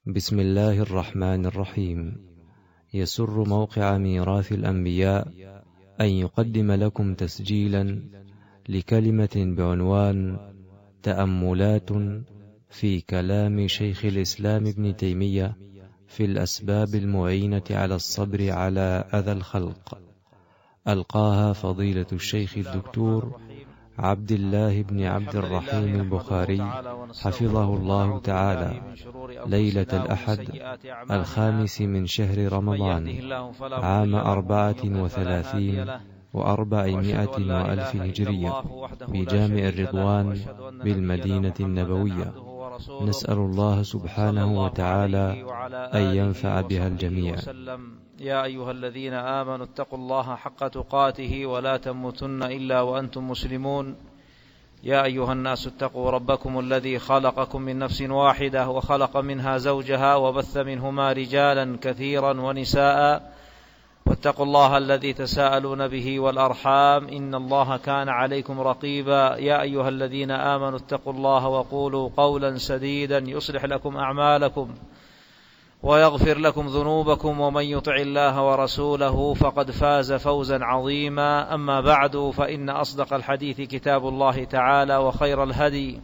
بسم الله الرحمن الرحيم. يسر موقع ميراث الأنبياء أن يقدم لكم تسجيلا لكلمة بعنوان تأملات في كلام شيخ الإسلام ابن تيمية في الأسباب المعينة على الصبر على أذى الخلق، ألقاها فضيلة الشيخ الدكتور عبد الله بن عبد الرحيم البخاري حفظه الله تعالى ليلة الأحد 5 من شهر رمضان عام 34 و400 وألف هجرية بجامع الرضوان بالمدينة النبوية. نسأل الله سبحانه وتعالى أن ينفع بها الجميع. يا أيها الذين آمنوا اتقوا الله حق تقاته ولا تموتن إلا وأنتم مسلمون. يا أيها الناس اتقوا ربكم الذي خلقكم من نفس واحدة وخلق منها زوجها وبث منهما رجالا كثيرا ونساء، واتقوا الله الذي تساءلون به والأرحام إن الله كان عليكم رقيبا. يا أيها الذين آمنوا اتقوا الله وقولوا قولا سديدا يصلح لكم أعمالكم ويغفر لكم ذنوبكم، ومن يطع الله ورسوله فقد فاز فوزا عظيما. أما بعد، فإن أصدق الحديث كتاب الله تعالى، وخير الهدي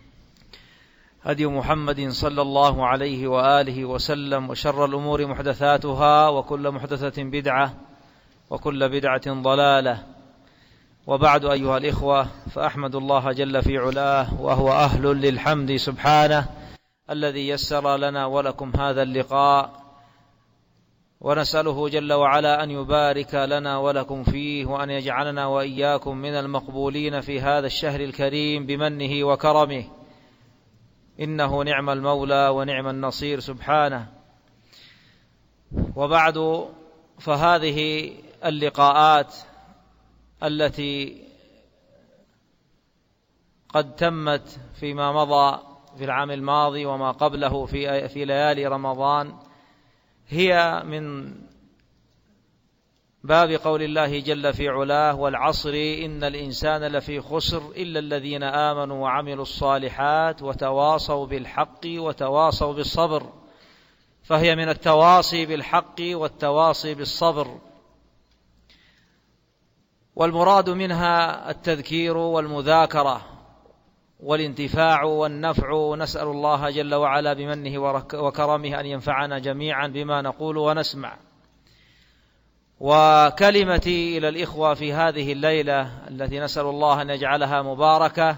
هدي محمد صلى الله عليه وآله وسلم، وشر الأمور محدثاتها، وكل محدثة بدعة، وكل بدعة ضلالة. وبعد، أيها الإخوة، فأحمد الله جل في علاه وهو أهل للحمد سبحانه الذي يسر لنا ولكم هذا اللقاء، ونسأله جل وعلا أن يبارك لنا ولكم فيه، وأن يجعلنا وإياكم من المقبولين في هذا الشهر الكريم بمنه وكرمه، إنه نعم المولى ونعم النصير سبحانه. وبعد، فهذه اللقاءات التي قد تمت فيما مضى في العام الماضي وما قبله في ليالي رمضان هي من باب قول الله جل في علاه: والعصر إن الإنسان لفي خسر إلا الذين آمنوا وعملوا الصالحات وتواصوا بالحق وتواصوا بالصبر. فهي من التواصي بالحق والتواصي بالصبر، والمراد منها التذكير والمذاكرة والانتفاع والنفع. نسأل الله جل وعلا بمنه وكرمه أن ينفعنا جميعا بما نقول ونسمع. وكلمتي إلى الإخوة في هذه الليلة التي نسأل الله أن يجعلها مباركة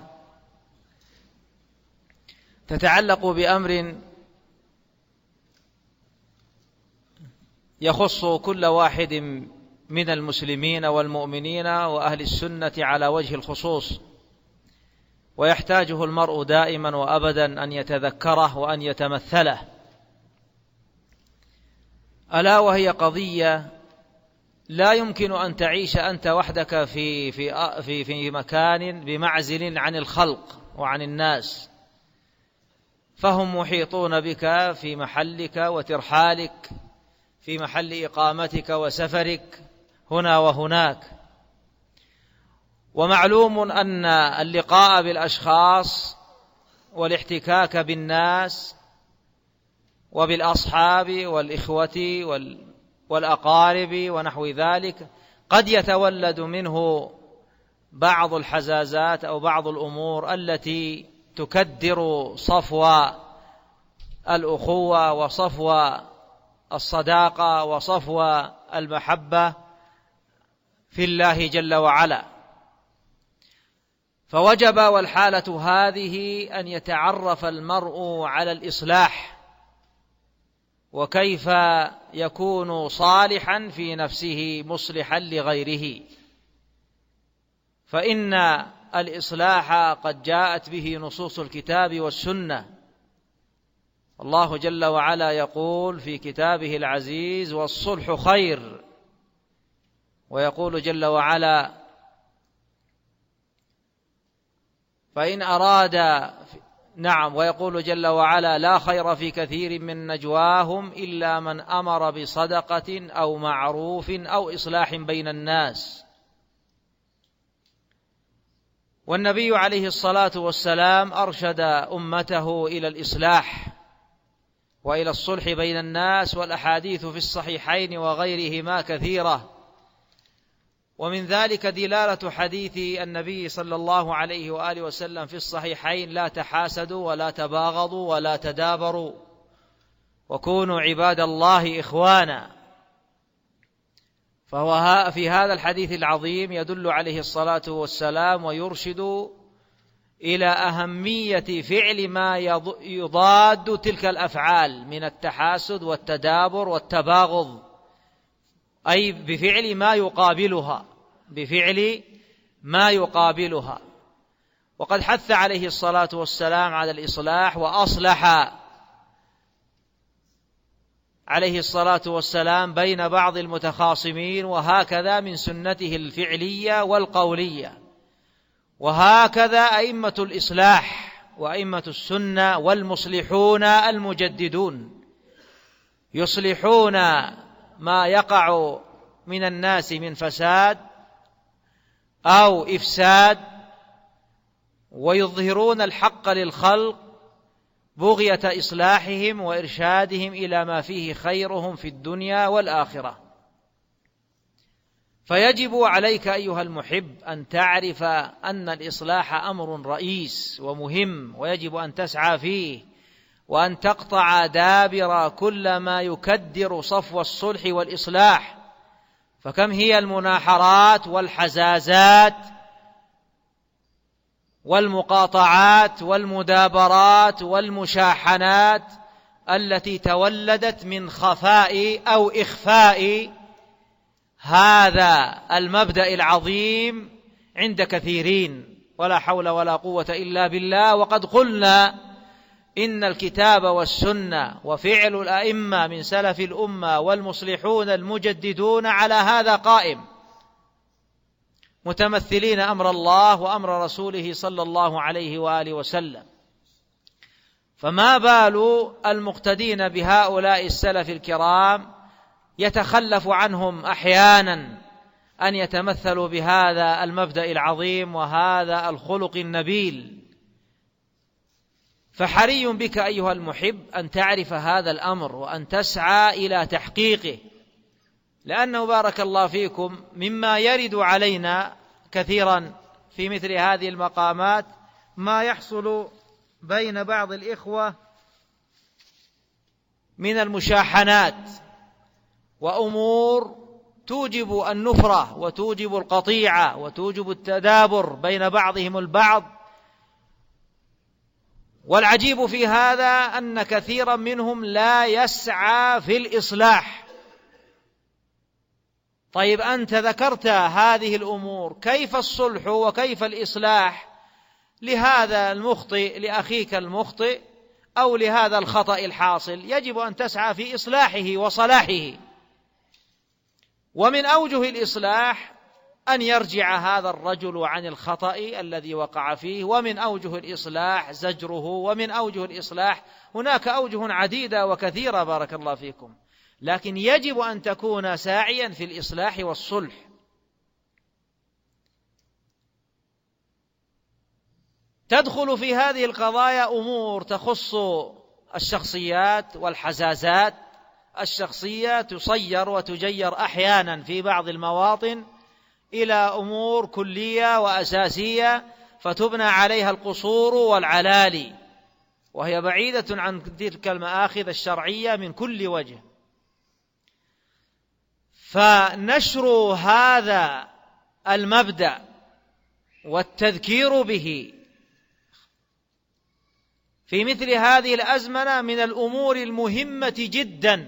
تتعلق بأمر يخص كل واحد من المسلمين والمؤمنين وأهل السنة على وجه الخصوص، ويحتاجه المرء دائما وأبدا أن يتذكره وأن يتمثله، ألا وهي قضية لا يمكن أن تعيش أنت وحدك في مكان بمعزل عن الخلق وعن الناس، فهم محيطون بك في محلك وترحالك، في محل إقامتك وسفرك هنا وهناك. ومعلوم أن اللقاء بالأشخاص والاحتكاك بالناس وبالأصحاب والإخوة والأقارب ونحو ذلك قد يتولد منه بعض الحزازات أو بعض الأمور التي تكدر صفو الأخوة وصفو الصداقة وصفو المحبة في الله جل وعلا. فوجب والحالة هذه أن يتعرف المرء على الإصلاح، وكيف يكون صالحا في نفسه مصلحا لغيره، فإن الإصلاح قد جاءت به نصوص الكتاب والسنة. الله جل وعلا يقول في كتابه العزيز: والصلح خير. ويقول جل وعلا: فإن أراد ويقول جل وعلا: لا خير في كثير من نجواهم إلا من أمر بصدقة أو معروف أو إصلاح بين الناس. والنبي عليه الصلاة والسلام أرشد أمته إلى الإصلاح، وإلى الصلح بين الناس، والأحاديث في الصحيحين وغيرهما كثيرة. ومن ذلك دلالة حديث النبي صلى الله عليه وآله وسلم في الصحيحين: لا تحاسدوا ولا تباغضوا ولا تدابروا وكونوا عباد الله إخوانا. فهو في هذا الحديث العظيم يدل عليه الصلاة والسلام ويرشد إلى أهمية فعل ما يضاد تلك الأفعال من التحاسد والتدابر والتباغض، أي بفعل ما يقابلها. وقد حث عليه الصلاة والسلام على الإصلاح، وأصلح عليه الصلاة والسلام بين بعض المتخاصمين، وهكذا من سنته الفعلية والقولية. وهكذا أئمة الإصلاح وأئمة السنة والمصلحون المجددون يصلحون ما يقع من الناس من فساد أو إفساد، ويظهرون الحق للخلق بغية إصلاحهم وإرشادهم إلى ما فيه خيرهم في الدنيا والآخرة. فيجب عليك أيها المحب أن تعرف أن الإصلاح أمر رئيس ومهم، ويجب أن تسعى فيه، وأن تقطع دابر كل ما يكدر صفو الصلح والإصلاح. فكم هي المناحرات والحزازات والمقاطعات والمدابرات والمشاحنات التي تولدت من خفاء أو إخفاء هذا المبدأ العظيم عند كثيرين، ولا حول ولا قوة إلا بالله. وقد قلنا إن الكتاب والسنة وفعل الأئمة من سلف الأمة والمصلحون المجددون على هذا قائم، متمثلين أمر الله وأمر رسوله صلى الله عليه وآله وسلم. فما بال المقتدين بهؤلاء السلف الكرام يتخلف عنهم أحيانا أن يتمثلوا بهذا المبدأ العظيم وهذا الخلق النبيل. فحري بك أيها المحب أن تعرف هذا الأمر وأن تسعى إلى تحقيقه، لأنه بارك الله فيكم مما يرد علينا كثيرا في مثل هذه المقامات ما يحصل بين بعض الإخوة من المشاحنات وأمور توجب النفرة وتوجب القطيعة وتوجب التدابر بين بعضهم البعض. والعجيب في هذا أن كثيرا منهم لا يسعى في الإصلاح. طيب أنت ذكرت هذه الأمور، كيف الصلح وكيف الإصلاح لهذا المخطئ لأخيك المخطئ أو لهذا الخطأ الحاصل؟ يجب أن تسعى في إصلاحه وصلاحه. ومن أوجه الإصلاح أن يرجع هذا الرجل عن الخطأ الذي وقع فيه، ومن أوجه الإصلاح زجره، ومن أوجه الإصلاح هناك أوجه عديدة وكثيرة بارك الله فيكم، لكن يجب أن تكون ساعيا في الإصلاح والصلح. تدخل في هذه القضايا أمور تخص الشخصيات والحزازات. الشخصية تصير وتجير أحيانا في بعض المواطن إلى أمور كلية وأساسية فتبنى عليها القصور والعلالي، وهي بعيدة عن تلك المآخذ الشرعية من كل وجه. فنشر هذا المبدأ والتذكير به في مثل هذه الأزمنة من الأمور المهمة جدا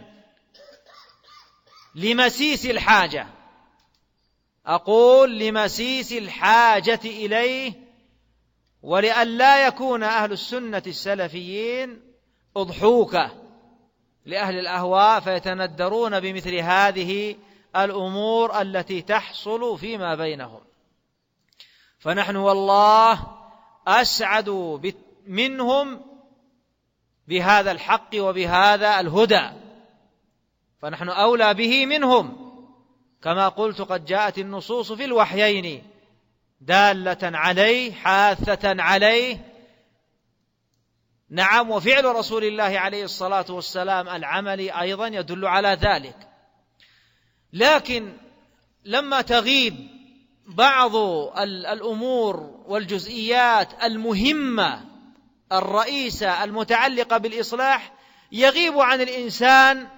لمسيس الحاجة، أقول لمسيس الحاجة إليه، ولأن لا يكون أهل السنة السلفيين أضحوكة لأهل الأهواء فيتندرون بمثل هذه الأمور التي تحصل فيما بينهم. فنحن والله أسعد منهم بهذا الحق وبهذا الهدى، فنحن أولى به منهم. كما قلت قد جاءت النصوص في الوحيين دالة عليه حاثة عليه، نعم، وفعل رسول الله عليه الصلاة والسلام العملي أيضا يدل على ذلك. لكن لما تغيب بعض الأمور والجزئيات المهمة الرئيسة المتعلقة بالإصلاح، يغيب عن الإنسان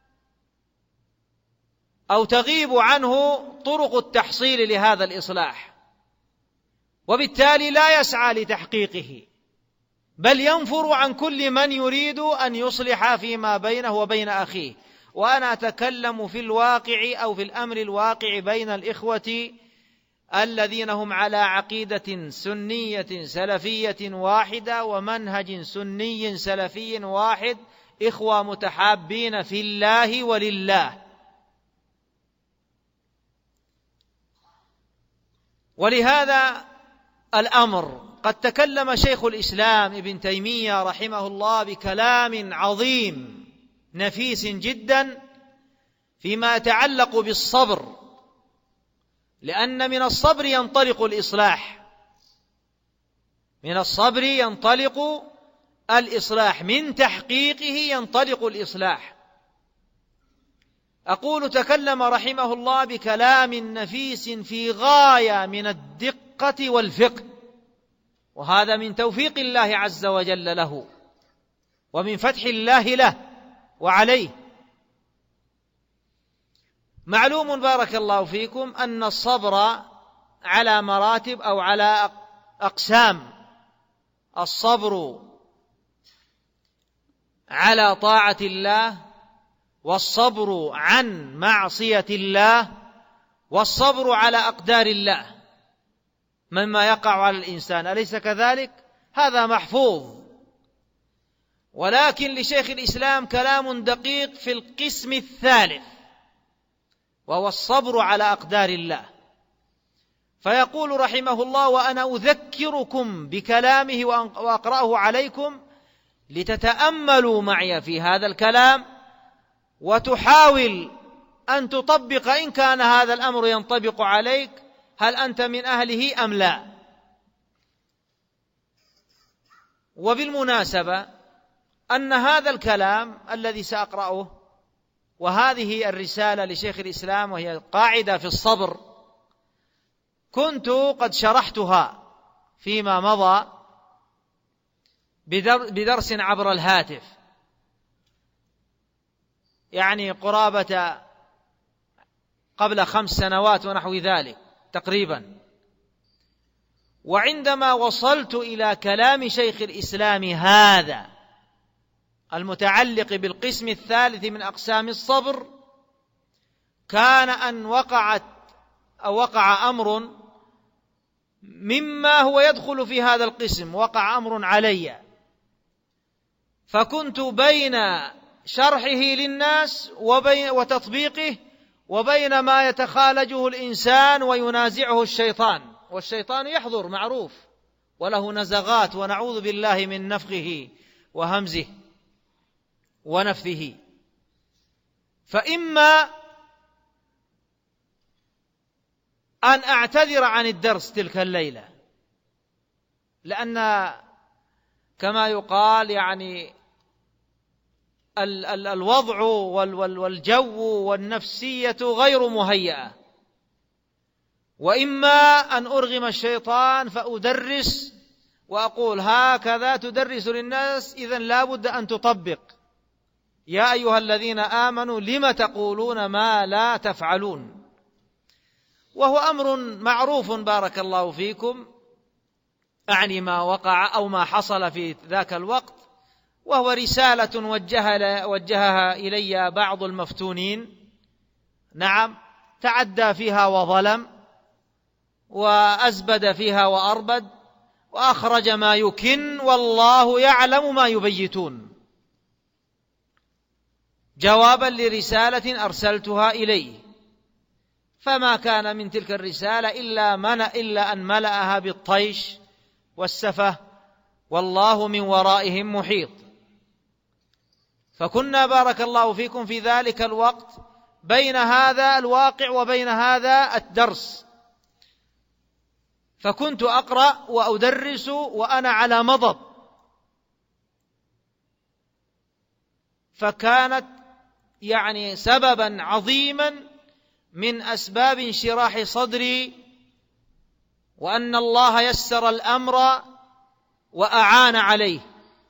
أو تغيب عنه طرق التحصيل لهذا الإصلاح، وبالتالي لا يسعى لتحقيقه، بل ينفر عن كل من يريد أن يصلح فيما بينه وبين أخيه. وأنا أتكلم في الواقع أو في الأمر الواقع بين الإخوة الذين هم على عقيدة سنية سلفية واحدة ومنهج سني سلفي واحد، إخوة متحابين في الله ولله. ولهذا الأمر قد تكلم شيخ الإسلام ابن تيمية رحمه الله بكلام عظيم نفيس جدا فيما يتعلق بالصبر، لأن من الصبر ينطلق الإصلاح، من الصبر ينطلق الإصلاح، من تحقيقه ينطلق الإصلاح. أقول تكلم رحمه الله بكلام نفيس في غاية من الدقة والفقه، وهذا من توفيق الله عز وجل له ومن فتح الله له وعليه. معلوم بارك الله فيكم أن الصبر على مراتب أو على أقسام. الصبر على طاعة الله، والصبر عن معصية الله، والصبر على أقدار الله مما يقع على الإنسان، أليس كذلك؟ هذا محفوظ. ولكن لشيخ الإسلام كلام دقيق في القسم الثالث، وهو الصبر على أقدار الله. فيقول رحمه الله: وأنا أذكركم بكلامه وأقرأه عليكم لتتأملوا معي في هذا الكلام، وتحاول أن تطبق إن كان هذا الأمر ينطبق عليك، هل أنت من أهله أم لا. وبالمناسبة أن هذا الكلام الذي سأقرأه وهذه الرسالة لشيخ الإسلام وهي قاعدة في الصبر كنت قد شرحتها فيما مضى بدرس عبر الهاتف، يعني قرابة قبل 5 سنوات ونحو ذلك تقريبا. وعندما وصلت إلى كلام شيخ الإسلام هذا المتعلق بالقسم الثالث من أقسام الصبر، كان أن وقع أمر مما هو يدخل في هذا القسم، وقع أمر علي، فكنت بين شرحه للناس وتطبيقه وبين ما يتخالجه الإنسان وينازعه الشيطان، والشيطان يحضر معروف وله نزغات، ونعوذ بالله من نفخه وهمزه ونفثه. فإما أن أعتذر عن الدرس تلك الليلة، لأن كما يقال يعني الوضع والجو والنفسية غير مهيئة، وإما أن أرغم الشيطان فأدرس وأقول هكذا تدرس للناس، إذن لا بد أن تطبق. يا أيها الذين آمنوا لم تقولون ما لا تفعلون. وهو أمر معروف بارك الله فيكم، أعني ما وقع أو ما حصل في ذاك الوقت، وهو رسالة وجهها إلي بعض المفتونين، نعم، تعدى فيها وظلم وأزبد فيها وأربد وأخرج ما يكن، والله يعلم ما يبيتون، جوابا لرسالة أرسلتها إليه. فما كان من تلك الرسالة إلا أن ملأها بالطيش والسفه، والله من ورائهم محيط. فكنا بارك الله فيكم في ذلك الوقت بين هذا الواقع وبين هذا الدرس، فكنت أقرأ وأدرس وأنا على مضض، فكانت يعني سببا عظيما من أسباب انشراح صدري، وأن الله يسر الأمر وأعان عليه.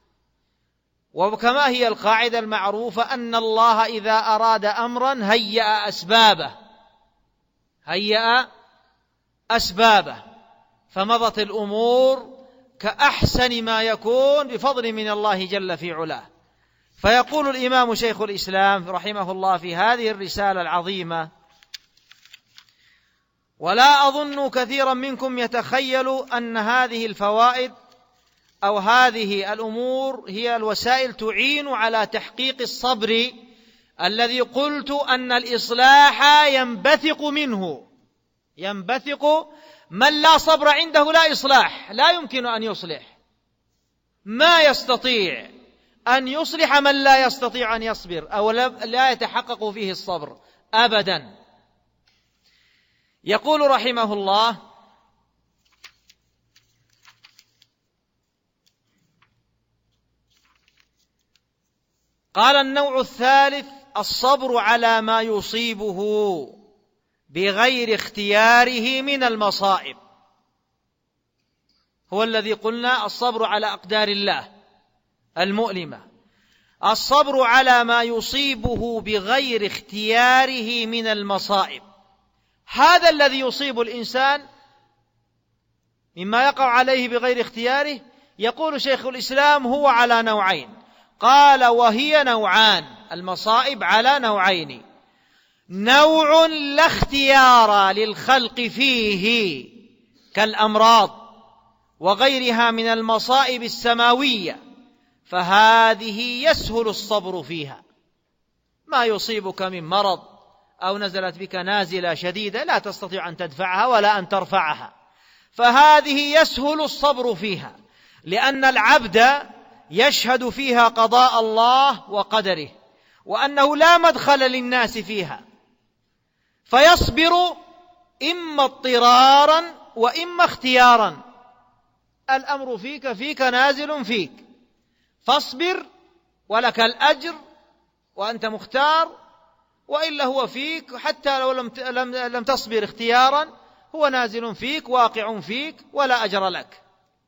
وكما هي القاعدة المعروفة أن الله إذا أراد أمرا هيأ أسبابه، فمضت الأمور كأحسن ما يكون بفضل من الله جل في علاه. فيقول الإمام شيخ الإسلام رحمه الله في هذه الرسالة العظيمة: ولا أظن كثيرا منكم يتخيل أن هذه الفوائد أو هذه الأمور هي الوسائل تعين على تحقيق الصبر الذي قلت أن الإصلاح ينبثق من لا صبر عنده لا إصلاح، لا يمكن أن يصلح. ما يستطيع أن يصلح من لا يستطيع أن يصبر أو لا يتحقق فيه الصبر أبدا. يقول رحمه الله: قال: النوع الثالث الصبر على ما يصيبه بغير اختياره من المصائب. هو الذي قلنا الصبر على أقدار الله المؤلمة. الصبر على ما يصيبه بغير اختياره من المصائب، هذا الذي يصيب الإنسان مما يقع عليه بغير اختياره. يقول شيخ الإسلام: هو على نوعين. قال: وهي نوعان، المصائب على نوعين: نوع لا اختيار للخلق فيه كالأمراض وغيرها من المصائب السماوية، فهذه يسهل الصبر فيها. ما يصيبك من مرض أو نزلت بك نازلة شديدة لا تستطيع أن تدفعها ولا أن ترفعها، فهذه يسهل الصبر فيها، لأن العبد يشهد فيها قضاء الله وقدره، وأنه لا مدخل للناس فيها، فيصبر إما اضطرارا وإما اختيارا. الأمر فيك نازل فيك، فاصبر ولك الأجر وأنت مختار، وإلا هو فيك حتى لو لم تصبر اختيارا، هو نازل فيك واقع فيك ولا أجر لك.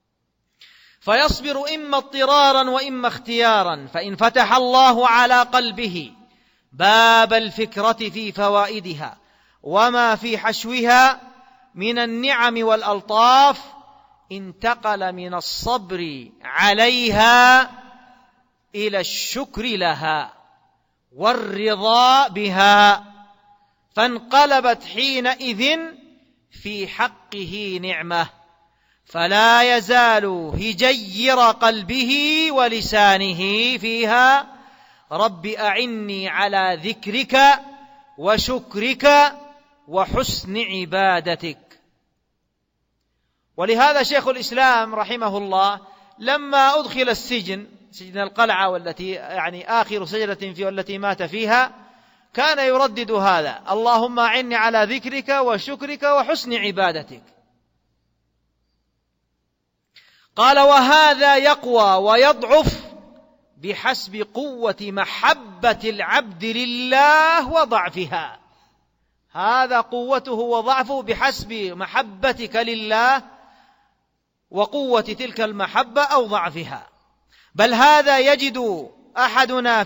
فيصبر إما اضطرارا وإما اختيارا. فإن فتح الله على قلبه باب الفكرة في فوائدها وما في حشوها من النعم والألطاف، انتقل من الصبر عليها إلى الشكر لها والرضا بها، فانقلبت حينئذ في حقه نعمة، فلا يزال هجير قلبه ولسانه فيها: رب أعني على ذكرك وشكرك وحسن عبادتك. ولهذا شيخ الإسلام رحمه الله لما أدخل السجن، سجن القلعة والتي يعني آخر سجنة فيه والتي مات فيها، كان يردد هذا: اللهم أعني على ذكرك وشكرك وحسن عبادتك. قال: وهذا يقوى ويضعف بحسب قوة محبة العبد لله وضعفها. هذا قوته وضعفه بحسب محبتك لله وقوة تلك المحبة أو ضعفها. بل هذا يجد أحدنا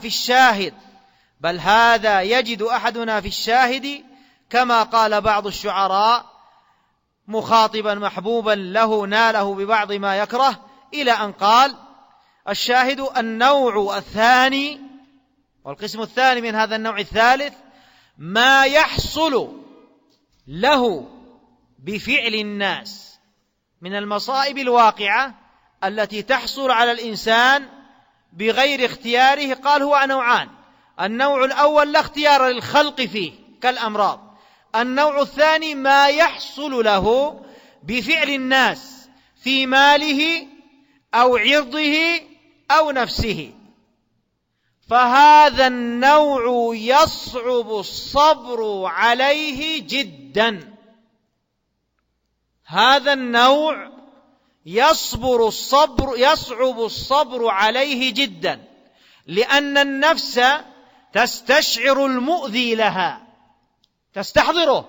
في الشاهد كما قال بعض الشعراء مخاطبا محبوبا له ناله ببعض ما يكره، إلى أن قال: الشاهد النوع الثاني والقسم الثاني من هذا النوع الثالث ما يحصل له بفعل الناس من المصائب الواقعة التي تحصل على الإنسان بغير اختياره. قال: هو نوعان: النوع الأول لا اختيار للخلق فيه كالأمراض، النوع الثاني ما يحصل له بفعل الناس في ماله أو عرضه أو نفسه، فهذا النوع يصعب الصبر عليه جدا. هذا النوع يصعب الصبر عليه جدا، لأن النفس تستشعر المؤذي لها، تستحضره،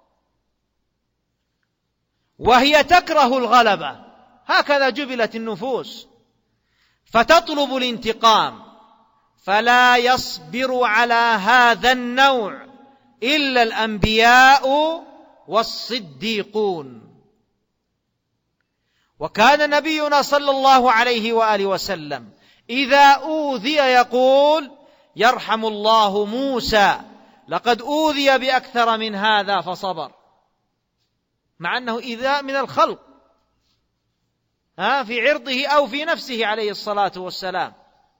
وهي تكره الغلبة، هكذا جبلت النفوس، فتطلب الانتقام، فلا يصبر على هذا النوع إلا الأنبياء والصديقون. وكان نبينا صلى الله عليه وآله وسلم إذا أوذي يقول: يرحم الله موسى، لقد أوذي بأكثر من هذا فصبر، مع أنه إيذاء من الخلق في عرضه أو في نفسه عليه الصلاة والسلام.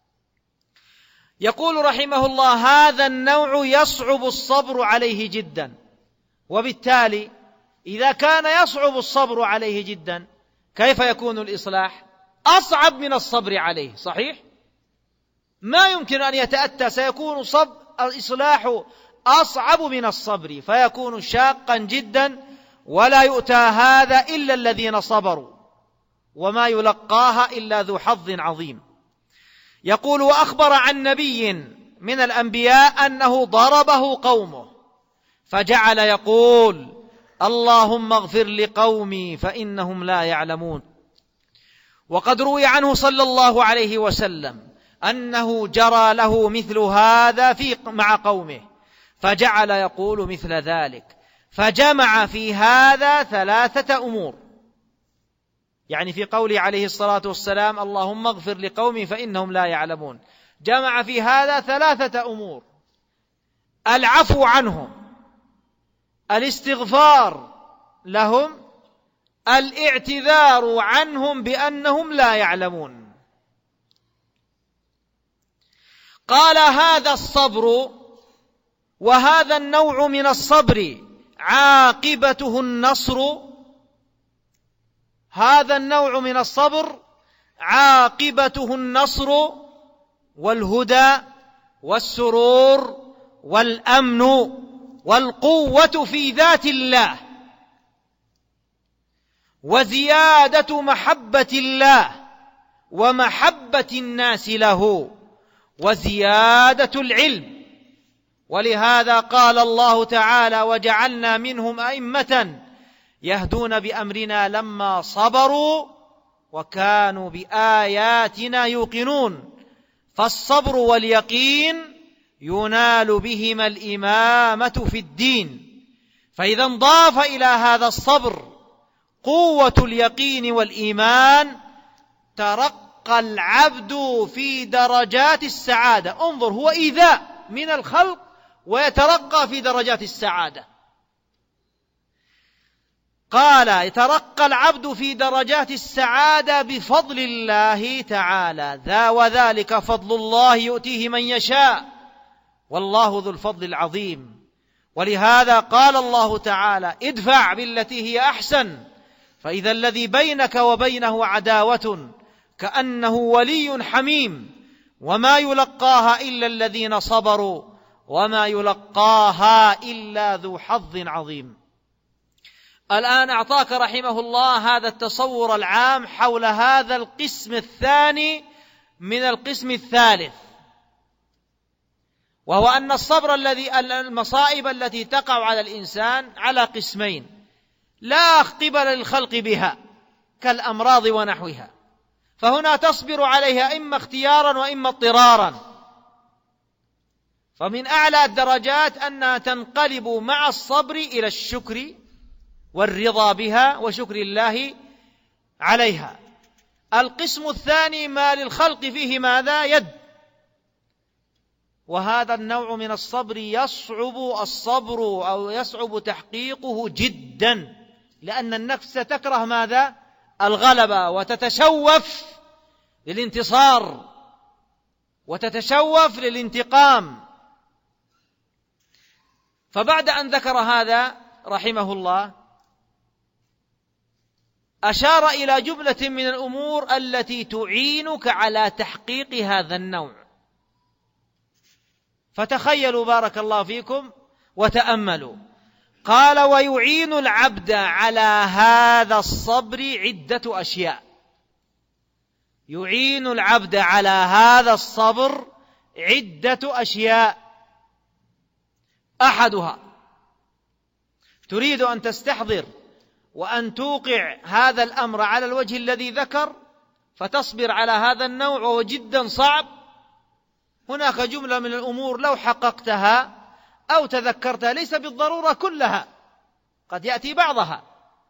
يقول رحمه الله: هذا النوع يصعب الصبر عليه جدا، وبالتالي إذا كان يصعب الصبر عليه جدا كيف يكون الإصلاح؟ أصعب من الصبر عليه، صحيح؟ ما يمكن أن يتأتى، سيكون الإصلاح أصعب من الصبر، فيكون شاقا جدا، ولا يؤتى هذا إلا الذين صبروا، وما يلقاها إلا ذو حظ عظيم. يقول: وأخبر عن نبي من الأنبياء أنه ضربه قومه فجعل يقول: اللهم اغفر لقومي فإنهم لا يعلمون. وقد روي عنه صلى الله عليه وسلم أنه جرى له مثل هذا مع قومه، فجعل يقول مثل ذلك، فجمع في هذا 3 أمور، يعني في قوله عليه الصلاة والسلام: اللهم اغفر لقومي فإنهم لا يعلمون، جمع في هذا 3 أمور: العفو عنهم، الاستغفار لهم، الاعتذار عنهم بأنهم لا يعلمون. قال: هذا الصبر، وهذا النوع من الصبر عاقبته النصر، هذا النوع من الصبر عاقبته النصر والهدى والسرور والأمن والقوة في ذات الله، وزيادة محبة الله ومحبة الناس له، وزيادة العلم. ولهذا قال الله تعالى: وجعلنا منهم أئمة يهدون بأمرنا لما صبروا وكانوا بآياتنا يوقنون. فالصبر واليقين ينال بهما الإمامة في الدين، فإذا انضاف إلى هذا الصبر قوة اليقين والإيمان ترقى العبد في درجات السعادة. انظر، هو إيذاء من الخلق ويترقى في درجات السعادة. قال: يترقى العبد في درجات السعادة بفضل الله تعالى، وذلك فضل الله يؤتيه من يشاء، والله ذو الفضل العظيم. ولهذا قال الله تعالى: ادفع بالتي هي أحسن، فإذا الذي بينك وبينه عداوة كأنه ولي حميم، وما يلقاها إلا الذين صبروا وما يلقاها إلا ذو حظ عظيم. الآن أعطاك رحمه الله هذا التصور العام حول هذا القسم الثاني من القسم الثالث، وهو أن الصبر المصائب التي تقع على الإنسان على قسمين لا قبل للخلق بها، كالأمراض ونحوها، فهنا تصبر عليها إما اختيارا وإما اضطرارا. فمن أعلى الدرجات أنها تنقلب مع الصبر إلى الشكر والرضا بها وشكر الله عليها. القسم الثاني ما للخلق فيه ماذا؟ يد. وهذا النوع من الصبر يصعب تحقيقه جدا، لأن النفس تكره ماذا؟ الغلبة، وتتشوف للانتصار وتتشوف للانتقام. فبعد أن ذكر هذا رحمه الله أشار إلى جملة من الأمور التي تعينك على تحقيق هذا النوع. فتخيلوا بارك الله فيكم وتأملوا. قال: ويعين العبد على هذا الصبر عدة أشياء. يعين العبد على هذا الصبر عدة أشياء. أحدها، تريد أن تستحضر وأن توقع هذا الأمر على الوجه الذي ذكر فتصبر على هذا النوع وهو جدا صعب. هناك جملة من الأمور لو حققتها أو تذكرتها، ليس بالضرورة كلها، قد يأتي بعضها،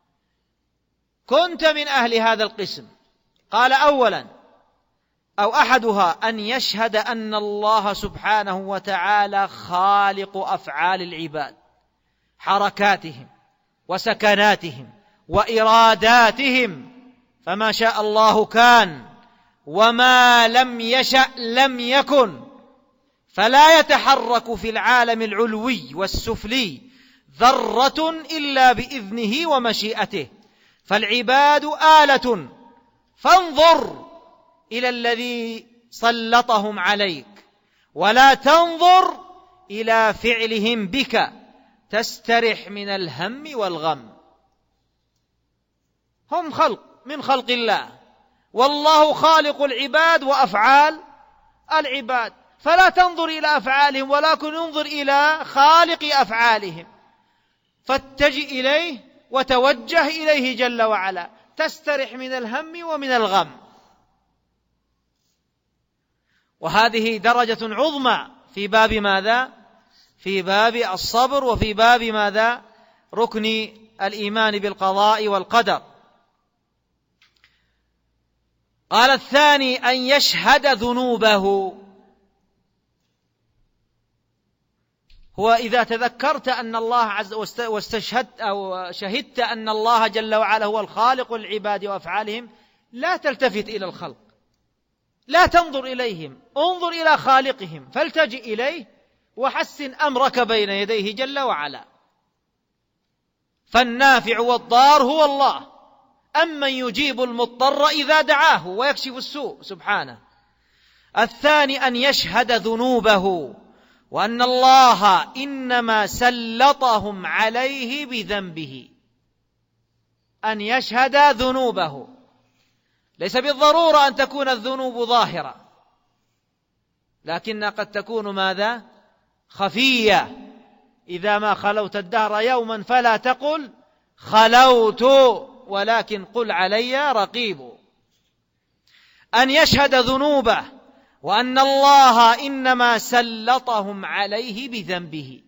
كنت من أهل هذا القسم. قال أولا أو أحدها أن يشهد أن الله سبحانه وتعالى خالق أفعال العباد، حركاتهم وسكناتهم وإراداتهم، فما شاء الله كان وما لم يشأ لم يكن، فلا يتحرك في العالم العلوي والسفلي ذرة إلا بإذنه ومشيئته، فالعباد آلة، فانظر إلى الذي سلطهم عليك ولا تنظر إلى فعلهم بك تسترح من الهم والغم. هم خلق من خلق الله، والله خالق العباد وأفعال العباد، فلا تنظر إلى أفعالهم ولكن انظر إلى خالق أفعالهم، فاتجئ إليه وتوجه إليه جل وعلا، تسترح من الهم ومن الغم. وهذه درجة عظمى في باب ماذا؟ في باب الصبر، وفي باب ماذا؟ ركن الإيمان بالقضاء والقدر. قال الثاني أن يشهد ذنوبه. هو إذا تذكرت أن الله عز واستشهدت أو شهدت أن الله جل وعلا هو الخالق العباد وأفعالهم، لا تلتفت إلى الخلق، لا تنظر إليهم، انظر إلى خالقهم، فالتجئ إليه وحسن أمرك بين يديه جل وعلا. فالنافع والضار هو الله، أمن يجيب المضطر إذا دعاه ويكشف السوء سبحانه. الثاني أن يشهد ذنوبه، وأن الله إنما سلطهم عليه بذنبه. أن يشهد ذنوبه، ليس بالضرورة أن تكون الذنوب ظاهرة، لكنها قد تكون ماذا؟ خفية. إذا ما خلوت الدهر يوما فلا تقل خلوت، ولكن قل علي رقيب. أن يشهد ذنوبه، وأن الله إنما سلطهم عليه بذنبه،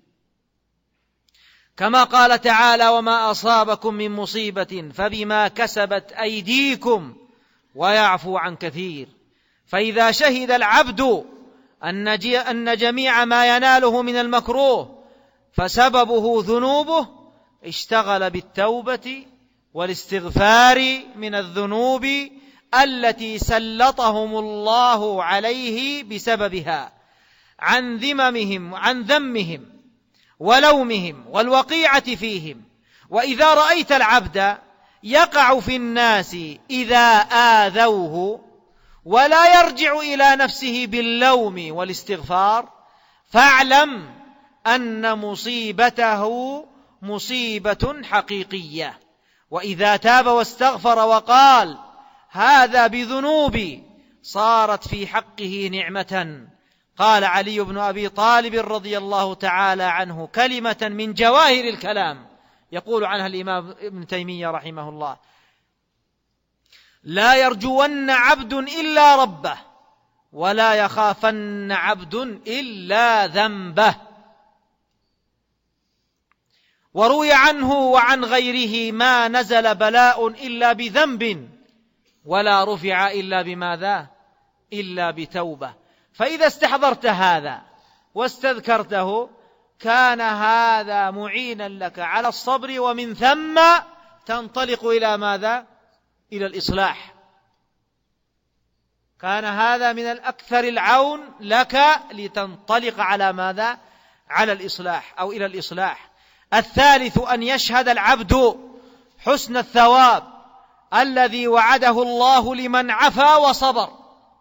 كما قال تعالى: وما أصابكم من مصيبة فبما كسبت أيديكم ويعفو عن كثير. فإذا شهد العبد أن جميع ما يناله من المكروه فسببه ذنوبه، اشتغل بالتوبة والاستغفار من الذنوب التي سلطهم الله عليه بسببها، عن ذمهم ولومهم والوقيعة فيهم. وإذا رأيت العبد يقع في الناس إذا آذوه ولا يرجع إلى نفسه باللوم والاستغفار، فاعلم أن مصيبته مصيبة حقيقية. وإذا تاب واستغفر وقال هذا بذنوبي، صارت في حقه نعمة. قال علي بن أبي طالب رضي الله تعالى عنه كلمة من جواهر الكلام يقول عنها الإمام ابن تيمية رحمه الله: لا يرجون عبد إلا ربه، ولا يخافن عبد إلا ذنبه. وروي عنه وعن غيره: ما نزل بلاء إلا بذنب، ولا رفع إلا بماذا؟ إلا بتوبة. فإذا استحضرت هذا واستذكرته كان هذا معينا لك على الصبر، ومن ثم تنطلق إلى ماذا؟ إلى الإصلاح. كان هذا من الأكثر العون لك لتنطلق على ماذا؟ على الإصلاح أو إلى الإصلاح. الثالث أن يشهد العبد حسن الثواب الذي وعده الله لمن عفا وصبر.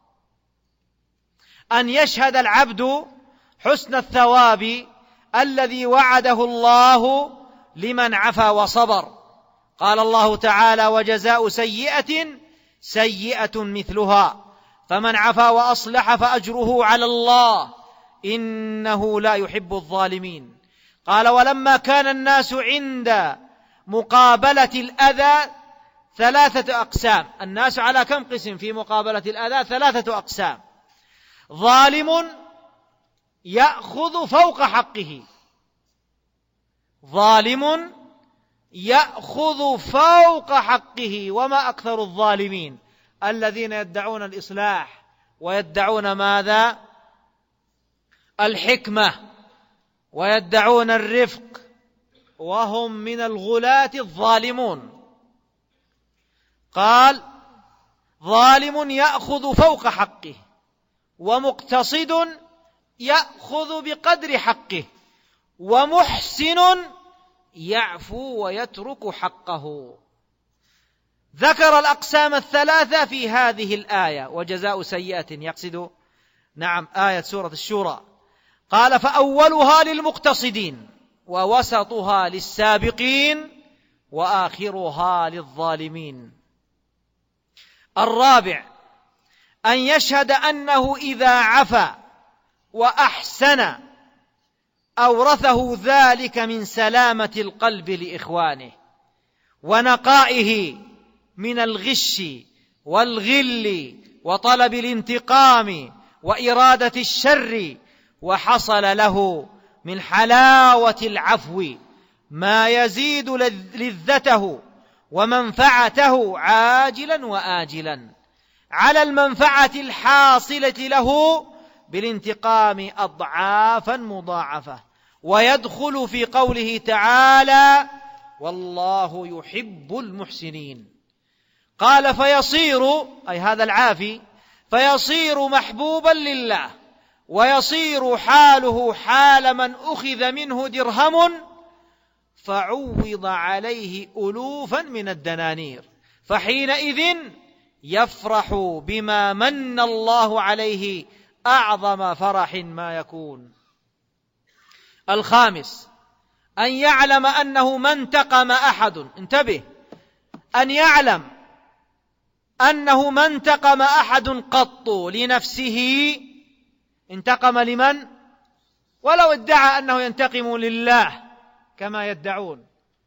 أن يشهد العبد حسن الثواب الذي وعده الله لمن عفا وصبر. قال الله تعالى: وجزاء سيئة سيئة مثلها، فمن عفا وأصلح فأجره على الله إنه لا يحب الظالمين. قال ولما كان الناس عند مقابلة الأذى 3 أقسام. الناس على كم قسم في مقابلة الأذى؟ 3 أقسام. ظالم يأخذ فوق حقه، ظالم يأخذ فوق حقه. وما أكثر الظالمين الذين يدعون الإصلاح ويدعون ماذا؟ الحكمة ويدعون الرفق، وهم من الغلاة الظالمون. قال ظالم يأخذ فوق حقه، ومقتصد يأخذ بقدر حقه، ومحسن يعفو ويترك حقه. ذكر الأقسام 3 في هذه الآية. وجزاء سيئة يقصد آية سورة الشورى. قال فأولها للمقتصدين، ووسطها للسابقين، وآخرها للظالمين. الرابع أن يشهد أنه إذا عفا وأحسن أورثه ذلك من سلامة القلب لإخوانه، ونقائه من الغش والغل وطلب الانتقام وإرادة الشر، وحصل له من حلاوة العفو ما يزيد لذته ومنفعته عاجلا وآجلا على المنفعة الحاصلة له بالانتقام أضعافا مضاعفة. ويدخل في قوله تعالى والله يحب المحسنين. قال فيصير، أي هذا العافي، فيصير محبوبا لله، ويصير حاله حال من أخذ منه درهم فعوض عليه ألوفا من الدنانير، فحينئذ يفرح بما من الله عليه أعظم فرح ما يكون. الخامس أن يعلم أنه ما انتقم أحد، انتبه، أن يعلم أنه ما انتقم أحد قط لنفسه. انتقم لمن؟ ولو ادعى أنه ينتقم لله كما يدعون،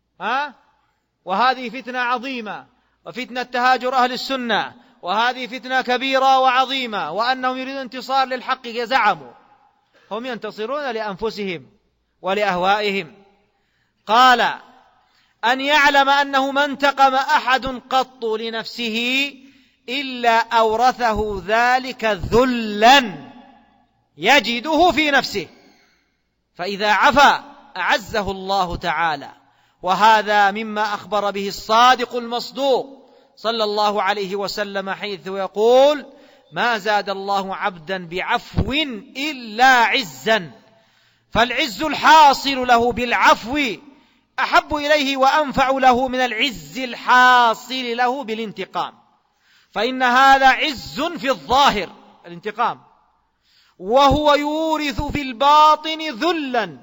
وهذه فتنة عظيمة، وفتنة تهاجر أهل السنة، وهذه فتنة كبيرة وعظيمة، وأنهم يريدون انتصار للحق زعموا، هم ينتصرون لأنفسهم ولأهوائهم. قال أن يعلم أنه ما انتقم أحد قط لنفسه إلا أورثه ذلك ذلا يجده في نفسه، فإذا عفا أعزه الله تعالى. وهذا مما أخبر به الصادق المصدوق صلى الله عليه وسلم، حيث يقول ما زاد الله عبدا بعفو إلا عزا، فالعز الحاصل له بالعفو أحب إليه وأنفع له من العز الحاصل له بالانتقام، فإن هذا عز في الظاهر الانتقام، وهو يورث في الباطن ذلا،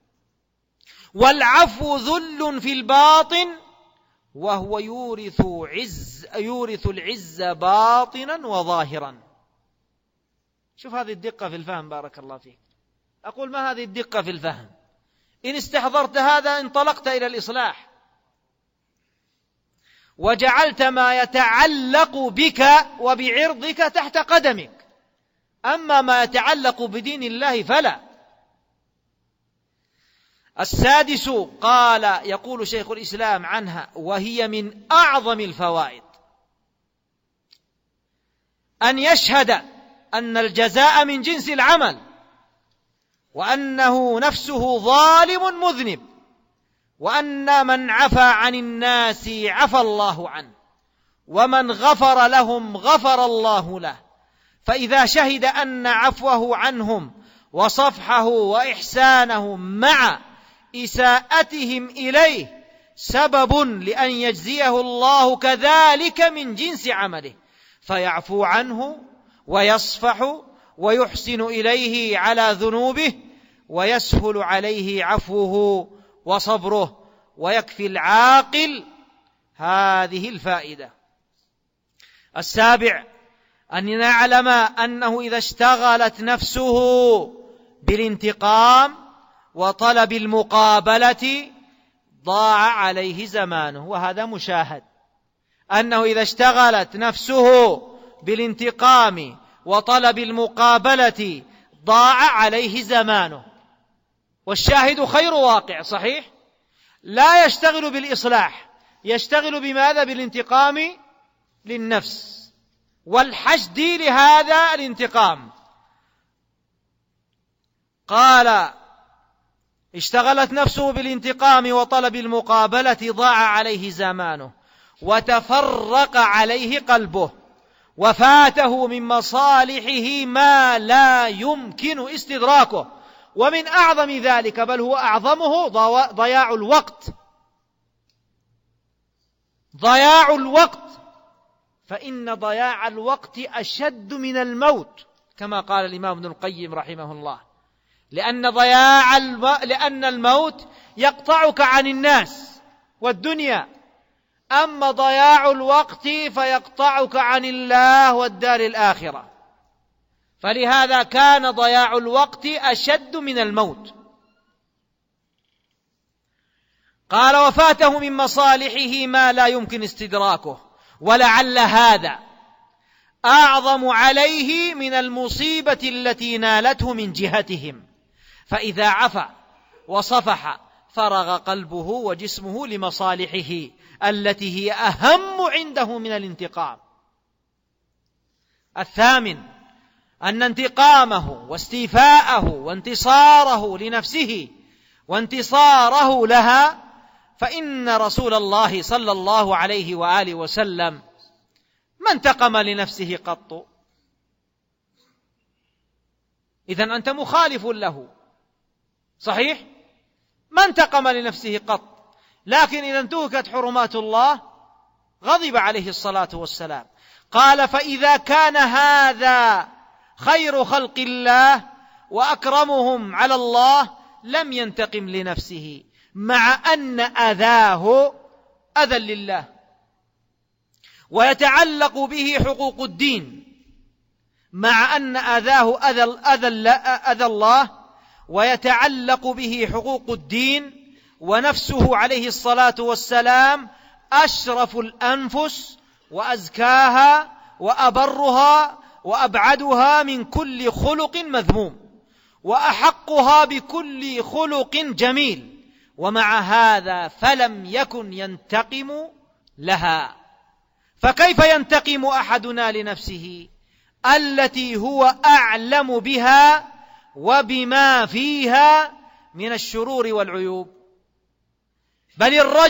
والعفو ذل في الباطن وهو يورث العز باطنا وظاهرا. شوف هذه الدقة في الفهم، بارك الله فيك. أقول ما هذه الدقة في الفهم؟ إن استحضرت هذا انطلقت إلى الإصلاح، وجعلت ما يتعلق بك وبعرضك تحت قدمك، أما ما يتعلق بدين الله فلا. السادس قال يقول شيخ الإسلام عنها وهي من أعظم الفوائد، أن يشهد أن الجزاء من جنس العمل، وأنه نفسه ظالم مذنب، وأن من عفى عن الناس عفى الله عنه، ومن غفر لهم غفر الله له. فإذا شهد أن عفوه عنهم وصفحه وإحسانه مع إساءتهم إليه سبب لأن يجزيه الله كذلك من جنس عمله، فيعفو عنه ويصفح ويحسن إليه على ذنوبه، ويسهل عليه عفوه وصبره، ويكفي العاقل هذه الفائدة. السابع أن نعلم أنه إذا اشتغلت نفسه بالانتقام وطلب المقابلة ضاع عليه زمانه، وهذا مشاهد، أنه إذا اشتغلت نفسه بالانتقام وطلب المقابلة ضاع عليه زمانه. والشاهد خير واقع، صحيح؟ لا يشتغل بالإصلاح، يشتغل بماذا؟ بالانتقام للنفس والحشد لهذا الانتقام. قال: اشتغلت نفسه بالانتقام وطلب المقابلة ضاع عليه زمانه، وتفرق عليه قلبه، وفاته من مصالحه ما لا يمكن استدراكه. ومن أعظم ذلك، بل هو أعظمه، ضياع الوقت. ضياع الوقت، فإن ضياع الوقت أشد من الموت، كما قال الإمام ابن القيم رحمه الله، لأن الموت يقطعك عن الناس والدنيا، أما ضياع الوقت فيقطعك عن الله والدار الآخرة. فلهذا كان ضياع الوقت أشد من الموت. قال: وفاته من مصالحه ما لا يمكن استدراكه، ولعل هذا أعظم عليه من المصيبة التي نالته من جهتهم، فإذا عفا وصفح فرغ قلبه وجسمه لمصالحه التي هي أهم عنده من الانتقام. الثامن: أن انتقامه واستيفاءه وانتصاره لنفسه وانتصاره لها، فإن رسول الله صلى الله عليه وآله وسلم ما انتقم لنفسه قط. إذن أنت مخالف له، صحيح؟ ما انتقم لنفسه قط، لكن إذا انتهكت حرمات الله غضب عليه الصلاة والسلام. قال: فإذا كان هذا خير خلق الله وأكرمهم على الله لم ينتقم لنفسه، مع أن أذاه أذى لله ويتعلق به حقوق الدين، مع أن أذاه أذى الله ويتعلق به حقوق الدين، ونفسه عليه الصلاة والسلام أشرف الأنفس وأزكاها وأبرها وأبعدها من كل خلق مذموم، وأحقها بكل خلق جميل، ومع هذا فلم يكن ينتقم لها. فكيف ينتقم أحدنا لنفسه التي هو أعلم بها وبما فيها من الشرور والعيوب؟ بل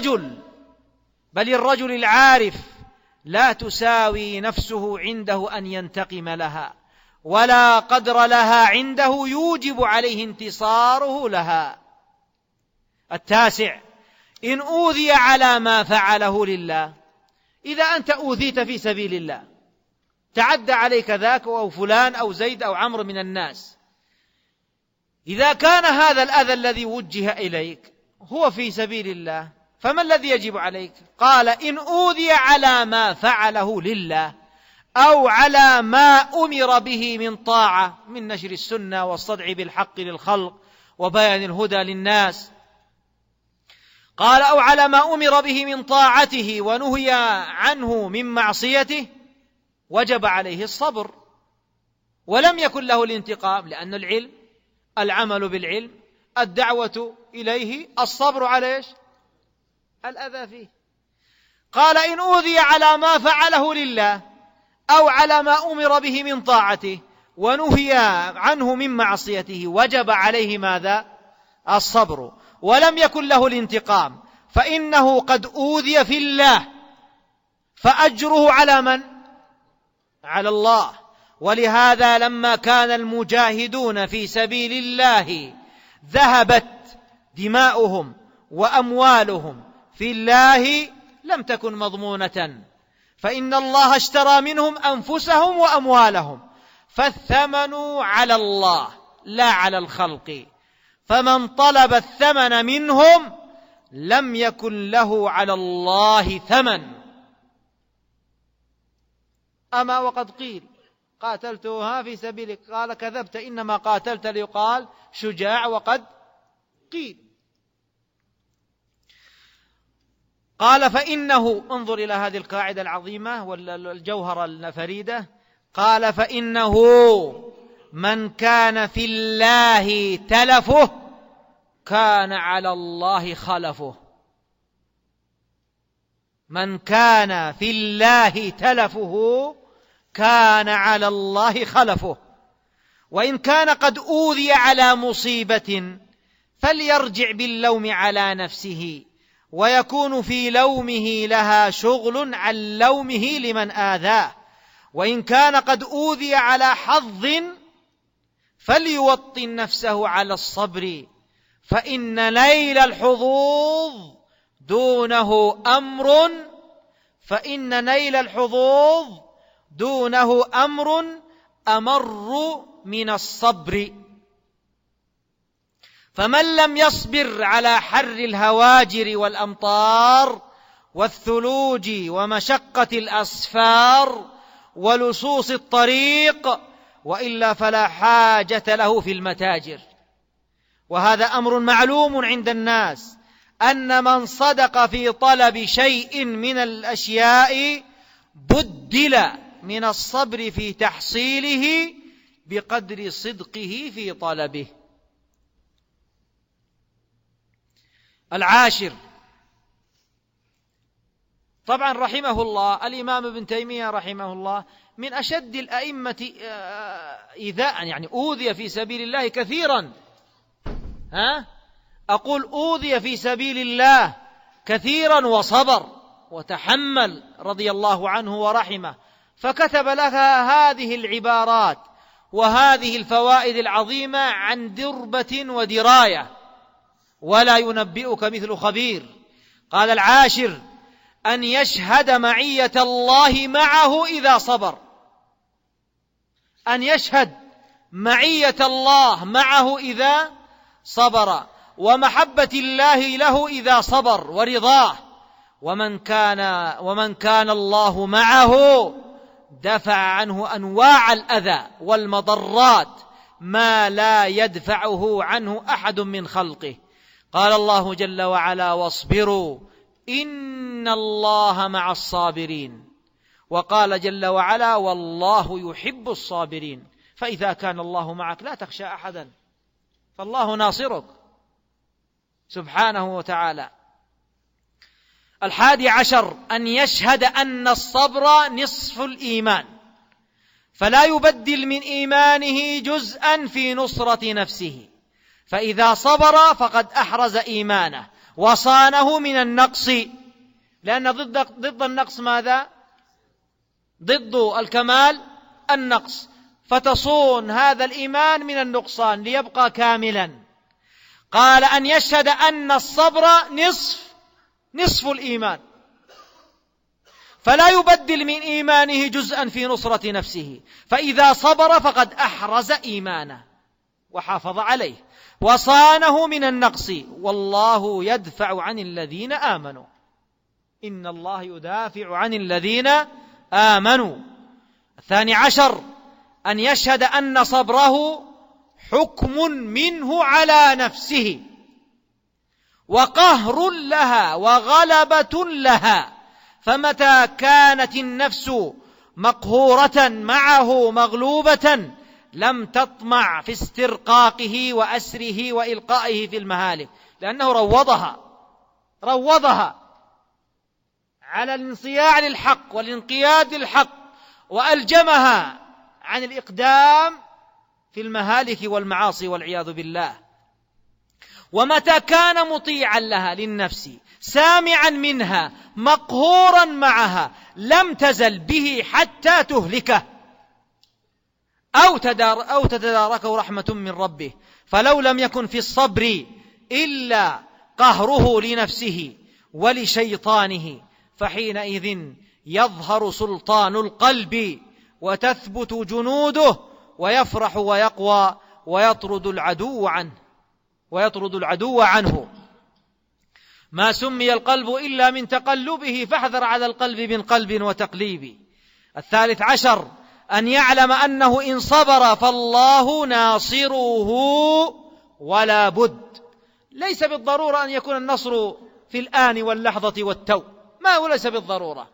الرجل العارف لا تساوي نفسه عنده أن ينتقم لها، ولا قدر لها عنده يوجب عليه انتصاره لها. التاسع: إن أوذي على ما فعله لله. إذا أنت أوذيت في سبيل الله، تعدى عليك ذاك أو فلان أو زيد أو عمرو من الناس، إذا كان هذا الأذى الذي وجه إليك هو في سبيل الله، فما الذي يجب عليك؟ قال: إن أوذي على ما فعله لله أو على ما أمر به من طاعة، من نشر السنة والصدع بالحق للخلق وبيان الهدى للناس. قال: أو على ما أمر به من طاعته ونهي عنه من معصيته، وجب عليه الصبر، ولم يكن له الانتقام، لأن العلم، العمل بالعلم، الدعوة إليه، الصبر على إيش؟ الأذى فيه. قال: إن أوذي على ما فعله لله أو على ما أمر به من طاعته ونهي عنه من معصيته، وجب عليه ماذا؟ الصبر، ولم يكن له الانتقام، فإنه قد أوذي في الله، فأجره على من؟ على الله. ولهذا لما كان المجاهدون في سبيل الله ذهبت دماؤهم وأموالهم في الله لم تكن مضمونة، فإن الله اشترى منهم أنفسهم وأموالهم، فالثمن على الله لا على الخلق، فمن طلب الثمن منهم لم يكن له على الله ثمن. أما وقد قيل قاتلتها في سبيلك. قال كذبت، إنما قاتلت ليقال شجاع وقد قيل. قال فإنه، انظر إلى هذه القاعدة العظيمة والجوهرة الفريدة، قال فإنه من كان في الله تلفه كان على الله خلفه. من كان في الله تلفه كان على الله خلفه. وإن كان قد أوذي على مصيبة فليرجع باللوم على نفسه، ويكون في لومه لها شغل عن لومه لمن آذاه. وإن كان قد أوذي على حظ فليوطن نفسه على الصبر، فإن نيل الحظوظ دونه أمر أمر من الصبر. فمن لم يصبر على حر الهواجر والأمطار والثلوج ومشقة الأسفار ولصوص الطريق وإلا فلا حاجة له في المتاجر. وهذا أمر معلوم عند الناس، أن من صدق في طلب شيء من الأشياء بدل من الصبر في تحصيله بقدر صدقه في طلبه. العاشر، طبعا رحمه الله الإمام ابن تيمية رحمه الله من أشد الأئمة إيذاء، يعني أوذي في سبيل الله كثيرا. أقول أوذي في سبيل الله كثيرا وصبر وتحمل رضي الله عنه ورحمه، فكتب لها هذه العبارات وهذه الفوائد العظيمة عن دربة ودراية، ولا ينبئك مثل خبير. قال العاشر أن يشهد معية الله معه إذا صبر. أن يشهد معية الله معه إذا صبر، ومحبة الله له إذا صبر ورضاه. ومن كان الله معه دفع عنه أنواع الأذى والمضرات ما لا يدفعه عنه أحد من خلقه. قال الله جل وعلا واصبروا إن الله مع الصابرين. وقال جل وعلا والله يحب الصابرين. فإذا كان الله معك لا تخشى أحدا، فالله ناصرك سبحانه وتعالى. 11 أن يشهد أن الصبر نصف الإيمان، فلا يبدل من إيمانه جزءا في نصرة نفسه، فإذا صبر فقد أحرز إيمانه وصانه من النقص، لأن ضد النقص ماذا؟ ضد الكمال النقص، فتصون هذا الإيمان من النقصان ليبقى كاملا. قال أن يشهد أن الصبر نصف الإيمان، فلا يبدل من إيمانه جزءا في نصرة نفسه، فإذا صبر فقد أحرز إيمانه وحافظ عليه وصانه من النقص. والله يدفع عن الذين آمنوا، إن الله يدافع عن الذين آمنوا. 12 أن يشهد أن صبره حكم منه على نفسه وقهر لها وغلبة لها، فمتى كانت النفس مقهورة معه مغلوبة لم تطمع في استرقاقه وأسره وإلقائه في المهالك، لأنه روضها على الانصياع للحق والانقياد للحق، وألجمها عن الإقدام في المهالك والمعاصي والعياذ بالله. ومتى كان مطيعا لها للنفس سامعا منها مقهورا معها لم تزل به حتى تهلكه أو تتداركه رحمة من ربه. فلو لم يكن في الصبر إلا قهره لنفسه ولشيطانه فحينئذ يظهر سلطان القلب وتثبت جنوده ويفرح ويقوى ويطرد العدو عنه. ما سمي القلب إلا من تقلبه، فاحذر على القلب من قلب وتقليب. 13 أن يعلم أنه إن صبر فالله ناصره ولا بد. ليس بالضرورة أن يكون النصر في الآن واللحظة والتو، ما هو ليس بالضرورة.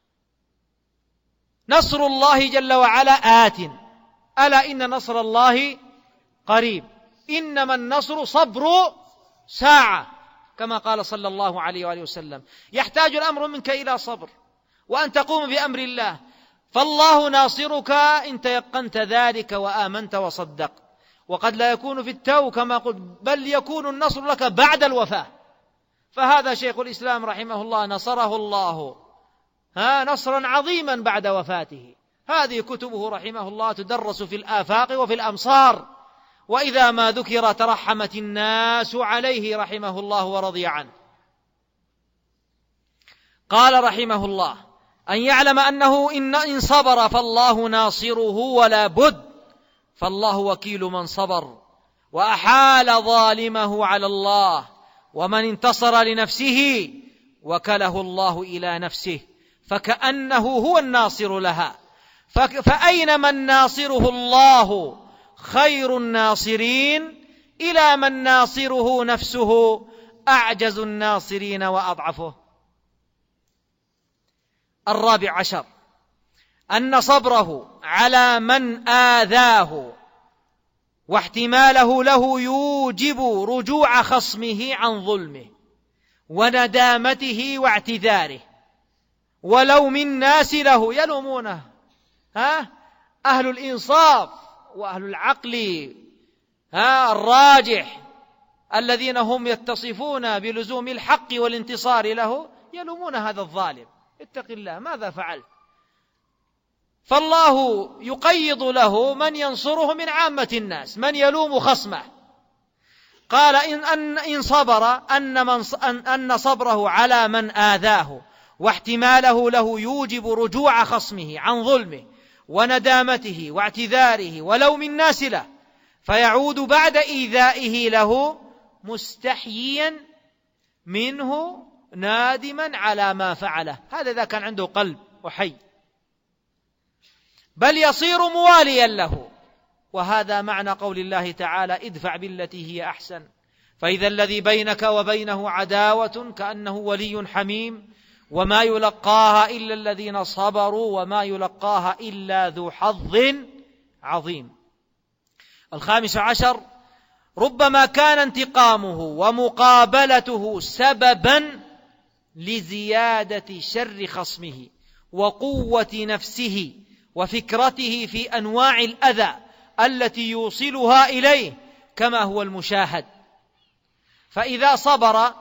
نصر الله جل وعلا آت، ألا إن نصر الله قريب، إنما النصر صبر ساعة، كما قال صلى الله عليه وآله وسلم. يحتاج الأمر منك إلى صبر وأن تقوم بأمر الله، فالله ناصرك إن تيقنت ذلك وآمنت وصدقت. وقد لا يكون في التو كما قلت، بل يكون النصر لك بعد الوفاة. فهذا شيخ الإسلام رحمه الله نصره الله نصرا عظيما بعد وفاته. هذه كتبه رحمه الله تدرس في الآفاق وفي الأمصار، وإذا ما ذكر ترحمت الناس عليه رحمه الله ورضي عنه. قال رحمه الله: أن يعلم أنه إن صبر فالله ناصره ولا بد، فالله وكيل من صبر وأحال ظالمه على الله، ومن انتصر لنفسه وكله الله إلى نفسه، فكأنه هو الناصر لها. فأين من ناصره الله خير الناصرين إلى من ناصره نفسه أعجز الناصرين وأضعفه. 14، أن صبره على من آذاه واحتماله له يوجب رجوع خصمه عن ظلمه وندامته واعتذاره ولوم الناس له. يلومونه أهل الإنصاف وأهل العقل الراجح الذين هم يتصفون بلزوم الحق والانتصار له، يلومون هذا الظالم: اتق الله، ماذا فعلت؟ فالله يقيض له من ينصره من عامة الناس، من يلوم خصمه. قال إن صبر أن صبره على من آذاه واحتماله له يوجب رجوع خصمه عن ظلمه وندامته واعتذاره ولوم الناس له، فيعود بعد إيذائه له مستحيا منه نادما على ما فعله. هذا إذا كان عنده قلب وحي، بل يصير مواليا له. وهذا معنى قول الله تعالى: ادفع بالتي هي أحسن، فإذا الذي بينك وبينه عداوة كأنه ولي حميم، وما يلقاها إلا الذين صبروا وما يلقاها إلا ذو حظ عظيم. 15، ربما كان انتقامه ومقابلته سببا لزيادة شر خصمه وقوة نفسه وفكرته في أنواع الأذى التي يوصلها إليه، كما هو المشاهد. فإذا صبر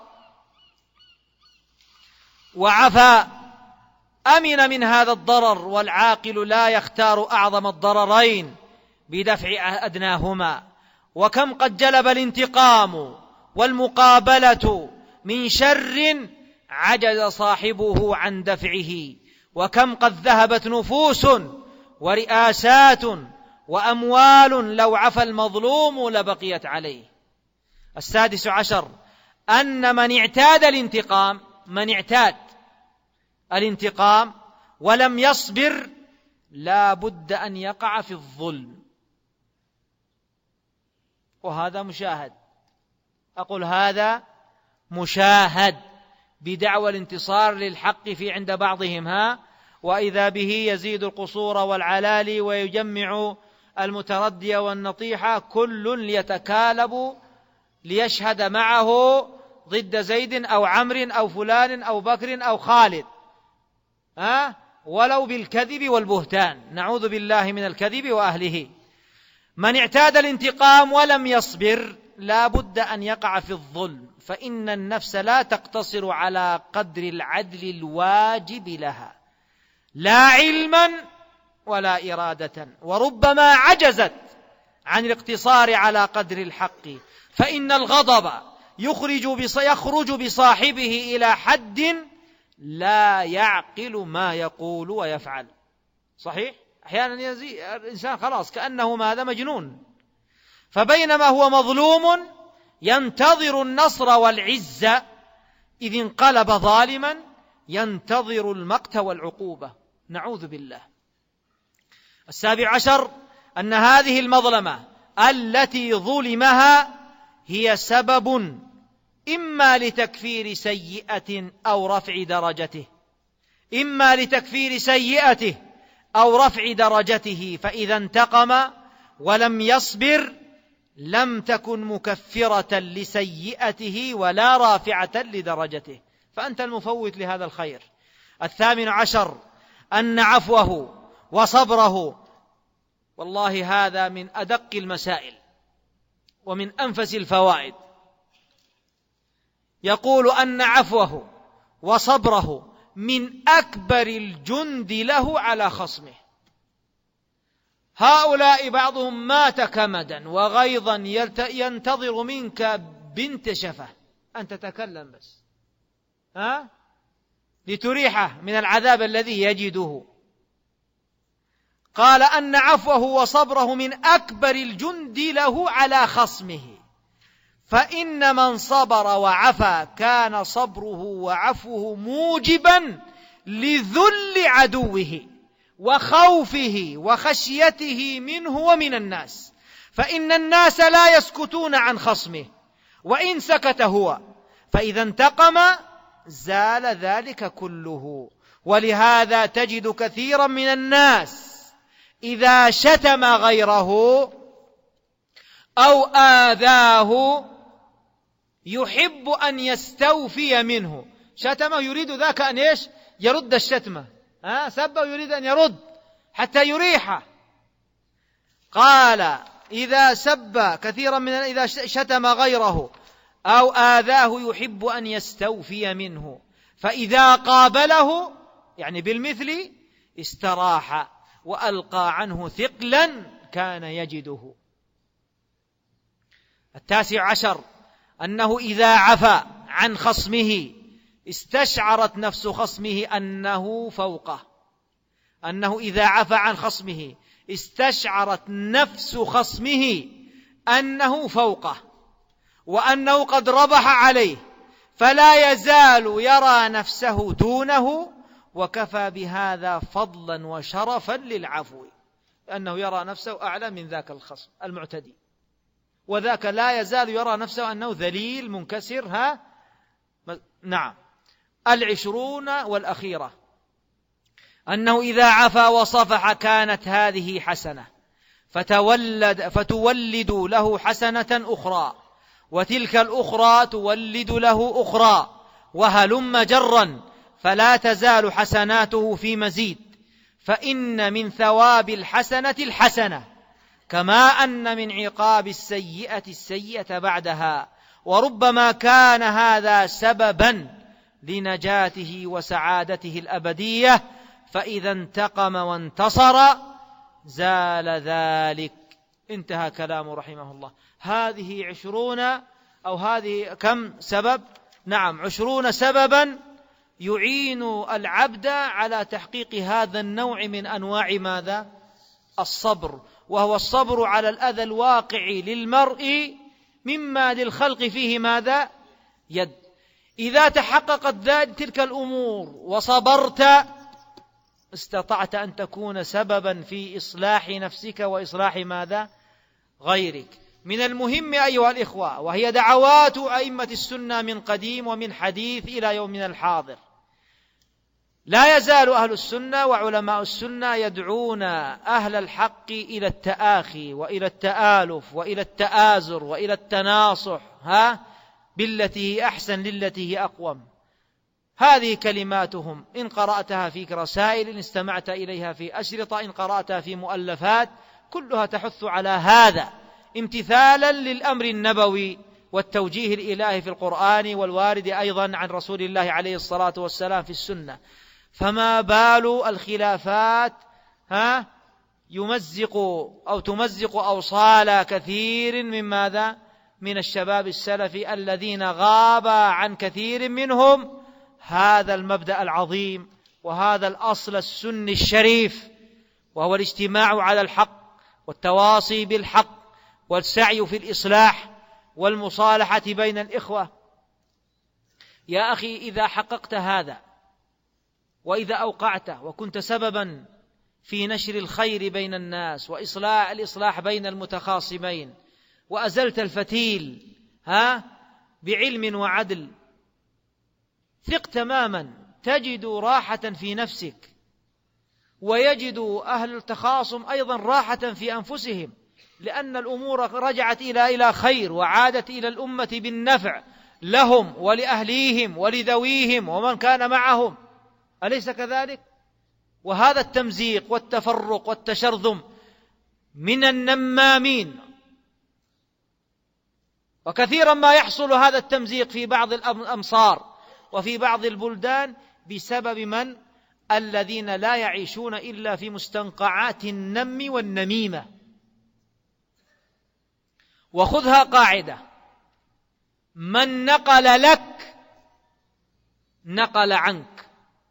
وعفا أمن من هذا الضرر، والعاقل لا يختار أعظم الضررين بدفع أدناهما. وكم قد جلب الانتقام والمقابلة من شر عجز صاحبه عن دفعه، وكم قد ذهبت نفوس ورئاسات وأموال لو عفا المظلوم لبقيت عليه. 16، أن من اعتاد الانتقام ولم يصبر لا بد أن يقع في الظلم. وهذا مشاهد، أقول هذا مشاهد بدعوى الانتصار للحق في عند بعضهم وإذا به يزيد القصور والعلالي ويجمع المتردي والنطيحة، كل ليتكالب ليشهد معه ضد زيد أو عمرو أو فلان أو بكر أو خالد، ولو بالكذب والبهتان، نعوذ بالله من الكذب وأهله. من اعتاد الانتقام ولم يصبر لا بد أن يقع في الظلم، فإن النفس لا تقتصر على قدر العدل الواجب لها، لا علما ولا إرادة، وربما عجزت عن الاقتصار على قدر الحق، فإن الغضب يخرج بصاحبه إلى حد لا يعقل ما يقول ويفعل. صحيح؟ أحيانا يزي الإنسان خلاص كأنه ماذا مجنون، فبينما هو مظلوم ينتظر النصر والعزة، إذ انقلب ظالما ينتظر المقت والعقوبة، نعوذ بالله. 17 أن هذه المظلمة التي ظلمها هي سبب إما لتكفير سيئة أو رفع درجته، إما لتكفير سيئته أو رفع درجته، فإذا انتقم ولم يصبر لم تكن مكفرة لسيئته ولا رافعة لدرجته، فأنت المفوت لهذا الخير. 18 أن عفوه وصبره، والله هذا من أدق المسائل ومن أنفس الفوائد. يقول أن عفوه وصبره من أكبر الجند له على خصمه. هؤلاء بعضهم مات كمدا وغيظا ينتظر منك بنت شفة أن تتكلم بس لتريحه من العذاب الذي يجده. قال أن عفوه وصبره من أكبر الجند له على خصمه، فإن من صبر وعفا كان صبره وعفوه موجبا لذل عدوه وخوفه وخشيته منه ومن الناس، فإن الناس لا يسكتون عن خصمه وإن سكت هو، فإذا انتقم زال ذلك كله. ولهذا تجد كثيرا من الناس إذا شتم غيره أو آذاه يحب أن يستوفي منه. شتمه يريد ذاك أن يرد الشتمة، سبه يريد أن يرد حتى يريحه. قال إذا سب كثيرا من إذا شتم غيره أو آذاه يحب أن يستوفي منه، فإذا قابله يعني بالمثل استراح وألقى عنه ثقلا كان يجده. 19 أنه إذا عفا عن خصمه استشعرت نفس خصمه أنه فوقه، أنه إذا عفا عن خصمه استشعرت نفس خصمه أنه فوقه وأنه قد ربح عليه، فلا يزال يرى نفسه دونه، وكفى بهذا فضلا وشرفا للعفو، أنه يرى نفسه أعلى من ذاك الخصم المعتدي، وذاك لا يزال يرى نفسه أنه ذليل منكسر. نعم. 20 والأخيرة أنه إذا عفا وصفح كانت هذه حسنة فتولد له حسنة أخرى، وتلك الأخرى تولد له أخرى، وهلم جرا، فلا تزال حسناته في مزيد، فإن من ثواب الحسنة الحسنة، كما أن من عقاب السيئة السيئة بعدها، وربما كان هذا سببا لنجاته وسعادته الأبدية، فإذا انتقم وانتصر زال ذلك. انتهى كلامه رحمه الله. هذه 20 أو هذه كم سبب؟ نعم 20 سببا يعين العبد على تحقيق هذا النوع من أنواع ماذا؟ الصبر، وهو الصبر على الأذى الواقع للمرء مما للخلق فيه ماذا؟ يد. إذا تحققت تلك الأمور وصبرت استطعت أن تكون سببا في إصلاح نفسك وإصلاح ماذا؟ غيرك. من المهم أيها الإخوة، وهي دعوات أئمة السنة من قديم ومن حديث إلى يومنا الحاضر، لا يزال أهل السنة وعلماء السنة يدعون أهل الحق إلى التآخي وإلى التآلف وإلى التآزر وإلى التناصح بالتي هي أحسن للتي هي أقوم. هذه كلماتهم، إن قرأتها في رسائل، إن استمعت إليها في أشرطة، إن قرأتها في مؤلفات، كلها تحث على هذا امتثالا للأمر النبوي والتوجيه الإلهي في القرآن والوارد أيضا عن رسول الله عليه الصلاة والسلام في السنة. فما بال الخلافات يمزق أو تمزق أوصال كثير من ماذا؟ من الشباب السلفي الذين غاب عن كثير منهم هذا المبدأ العظيم وهذا الأصل السني الشريف، وهو الاجتماع على الحق والتواصي بالحق والسعي في الإصلاح والمصالحة بين الإخوة. يا أخي إذا حققت هذا وإذا أوقعته وكنت سببا في نشر الخير بين الناس الإصلاح بين المتخاصمين، وأزلت الفتيل بعلم وعدل، ثق تماما تجد راحة في نفسك، ويجد أهل التخاصم أيضا راحة في أنفسهم، لأن الأمور رجعت إلى خير، وعادت إلى الأمة بالنفع لهم ولأهليهم ولذويهم ومن كان معهم، أليس كذلك؟ وهذا التمزيق والتفرق والتشرذم من النمامين، وكثيرا ما يحصل هذا التمزيق في بعض الأمصار وفي بعض البلدان بسبب من؟ الذين لا يعيشون إلا في مستنقعات النم والنميمة. وخذها قاعدة: من نقل لك نقل عنك،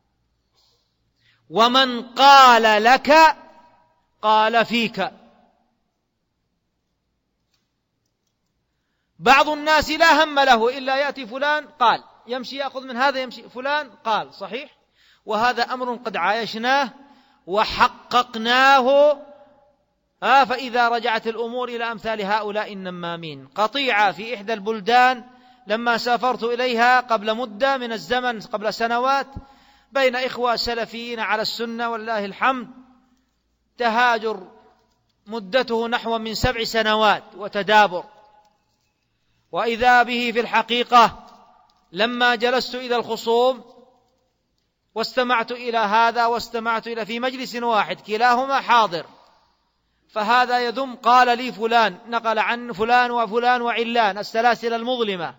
ومن قال لك قال فيك. بعض الناس لا هم له إلا يأتي فلان قال، يمشي يأخذ من هذا، يمشي فلان قال، صحيح؟ وهذا أمر قد عايشناه وحققناه. فإذا رجعت الأمور إلى أمثال هؤلاء النمامين. قطيعة في إحدى البلدان لما سافرت إليها قبل مدة من الزمن، قبل سنوات، بين إخوة سلفيين على السنة والله الحمد، تهاجر مدته نحو من 7 سنوات وتدابر. وإذا به في الحقيقة لما جلست إلى الخصوم واستمعت إلى هذا واستمعت إلى في مجلس واحد كلاهما حاضر، فهذا يذم، قال لي فلان نقل عن فلان وفلان وعلان السلاسل المظلمة،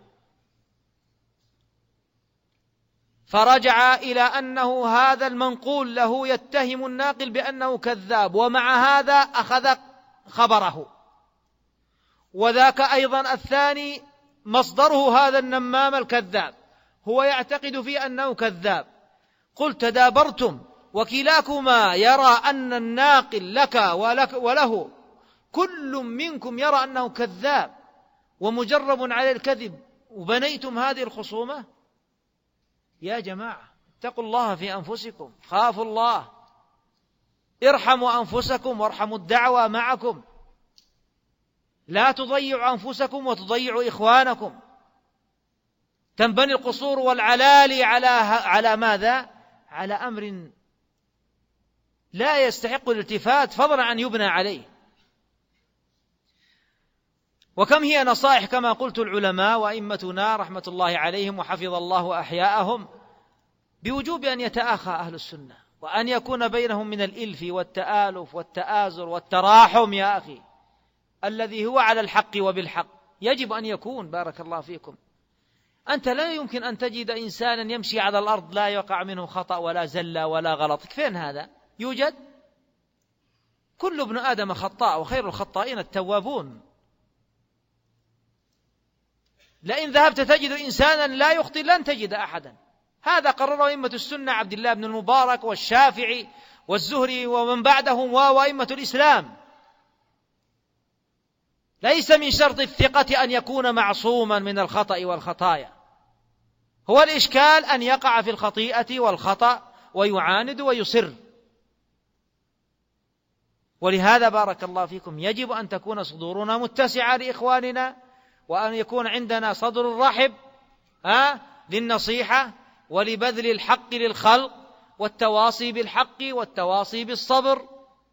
فرجع إلى أنه هذا المنقول له يتهم الناقل بأنه كذاب، ومع هذا أخذ خبره. وذاك أيضا الثاني مصدره هذا النمام الكذاب، هو يعتقد في أنه كذاب. قلت تدابرتم وكلاكما يرى أن الناقل لك وله كل منكم يرى أنه كذاب ومجرب على الكذب، وبنيتم هذه الخصومة. يا جماعة اتقوا الله في أنفسكم، خافوا الله، ارحموا أنفسكم وارحموا الدعوة معكم، لا تضيعوا أنفسكم وتضيعوا إخوانكم. تنبني القصور والعلالي على ماذا؟ على أمر لا يستحق الالتفات، فضلا عن يبنى عليه. وكم هي نصائح كما قلت العلماء وأئمتنا رحمة الله عليهم وحفظ الله أحياءهم بوجوب أن يتآخى أهل السنة، وأن يكون بينهم من الإلف والتآلف والتآزر والتراحم يا أخي، الذي هو على الحق وبالحق يجب أن يكون. بارك الله فيكم. أنت لا يمكن أن تجد إنسانا يمشي على الأرض لا يقع منه خطأ ولا زلة ولا غلط. فين هذا؟ يوجد؟ كل ابن آدم خطاء وخير الخطائين التوابون. لئن ذهبت تجد إنسانا لا يخطئ لن تجد أحدا. هذا قرره أئمة السنة، عبد الله بن المبارك والشافعي والزهري ومن بعدهم وأئمة الإسلام. ليس من شرط الثقة أن يكون معصوما من الخطأ والخطايا، هو الإشكال أن يقع في الخطيئة والخطأ ويعاند ويصر. ولهذا بارك الله فيكم يجب أن تكون صدورنا متسعة لإخواننا، وأن يكون عندنا صدر رحب للنصيحة ولبذل الحق للخلق والتواصي بالحق والتواصي بالصبر.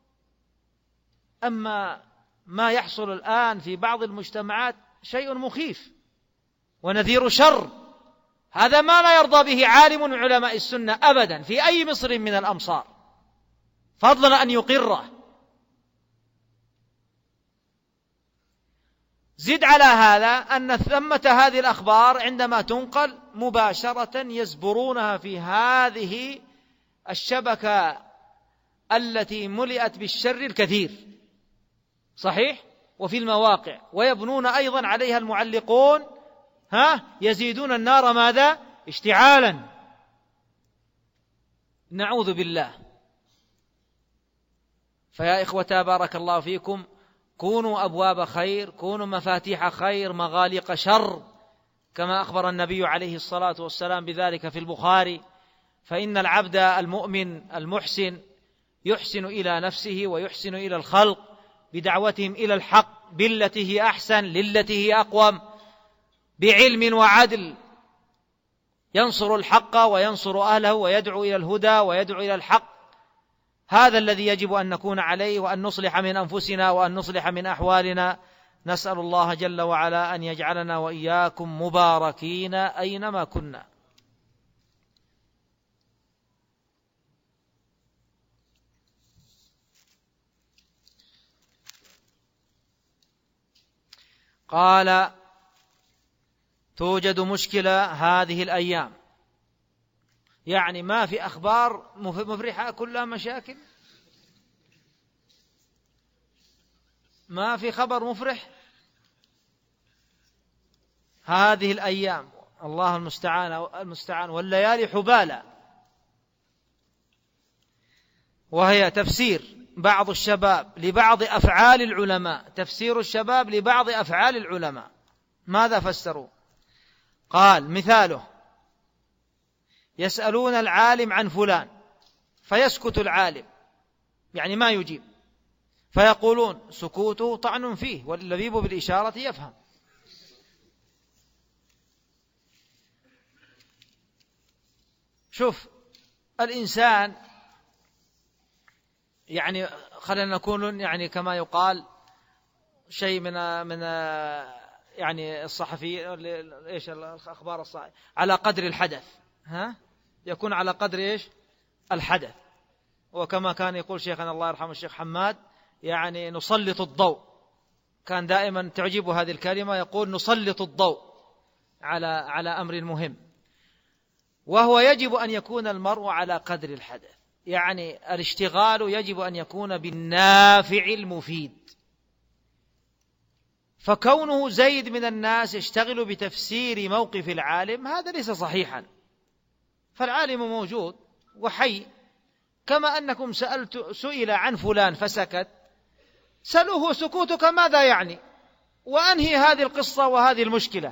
أما ما يحصل الآن في بعض المجتمعات شيء مخيف ونذير شر، هذا ما لا يرضى به عالم من علماء السنة أبدا في أي مصر من الأمصار، فضلا أن يقره. زد على هذا أن ثمة هذه الأخبار عندما تنقل مباشرة يزبرونها في هذه الشبكة التي ملئت بالشر الكثير، صحيح، وفي المواقع، ويبنون أيضا عليها المعلقون يزيدون النار ماذا؟ اشتعالا. نعوذ بالله. فيا إخوة بارك الله فيكم، كونوا أبواب خير، كونوا مفاتيح خير، مغاليق شر، كما أخبر النبي عليه الصلاة والسلام بذلك في البخاري: فإن العبد المؤمن المحسن يحسن إلى نفسه ويحسن إلى الخلق بدعوتهم إلى الحق بالتي هي أحسن للتي هي أقوم، بعلم وعدل، ينصر الحق وينصر أهله ويدعو إلى الهدى ويدعو إلى الحق. هذا الذي يجب أن نكون عليه، وأن نصلح من أنفسنا وأن نصلح من أحوالنا. نسأل الله جل وعلا أن يجعلنا وإياكم مباركين أينما كنا. قال: توجد مشكلة هذه الأيام، يعني ما في أخبار مفرحة، كلها مشاكل، ما في خبر مفرح هذه الأيام. الله المستعان والليالي حبالة. وهي تفسير بعض الشباب لبعض أفعال العلماء، تفسير الشباب لبعض أفعال العلماء. ماذا فسروا؟ قال: مثاله: يسألون العالم عن فلان فيسكت العالم، يعني ما يجيب، فيقولون: سكوته طعن فيه، واللبيب بالإشارة يفهم. شوف الإنسان، يعني خلينا نكون يعني كما يقال شيء من يعني الصحفي ايش الاخبار الصحيحه على قدر الحدث، يكون على قدر ايش الحدث. وكما كان يقول شيخنا الله يرحمه الشيخ حماد، يعني نسلط الضوء، كان دائما تعجبه هذه الكلمة، يقول نسلط الضوء على أمر مهم. وهو يجب أن يكون المرء على قدر الحدث، يعني الاشتغال يجب أن يكون بالنافع المفيد. فكونه زيد من الناس يشتغل بتفسير موقف العالم هذا ليس صحيحا، فالعالم موجود وحي. كما أنكم سئل عن فلان فسكت، سألوه: سكوتك ماذا يعني؟ وأنهي هذه القصة وهذه المشكلة.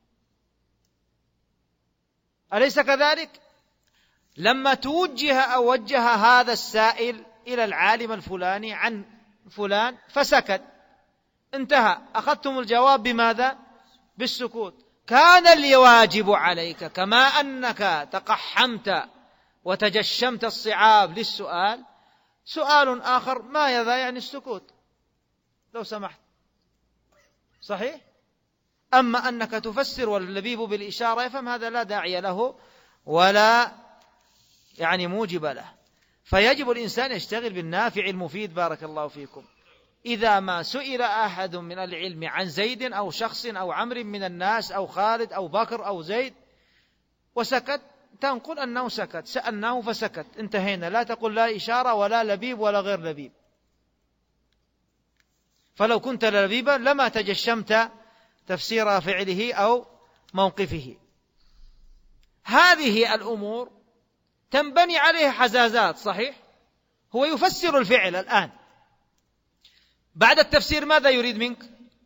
أليس كذلك؟ لما توجه أو وجه هذا السائل إلى العالم الفلاني عن فلان فسكت، انتهى، أخذتم الجواب بماذا؟ بالسكوت. كان الواجب عليك كما أنك تقحمت وتجشمت الصعاب للسؤال، سؤال آخر: ما يذا يعني السكوت لو سمحت. صحيح؟ أما أنك تفسر واللبيب بالإشارة يفهم، هذا لا داعي له ولا يعني موجب له. فيجب الإنسان يشتغل بالنافع المفيد. بارك الله فيكم. إذا ما سئل أحد من العلم عن زيد أو شخص أو عمرو من الناس أو خالد أو بكر أو زيد وسكت، تنقل أنه سكت، سألناه فسكت، انتهينا. لا تقول لا إشارة ولا لبيب ولا غير لبيب. فلو كنت لبيبا لما تجشمت تفسير فعله أو موقفه. هذه الأمور تنبني عليها حزازات. صحيح؟ هو يفسر الفعل الآن، بعد التفسير ماذا يريد منك؟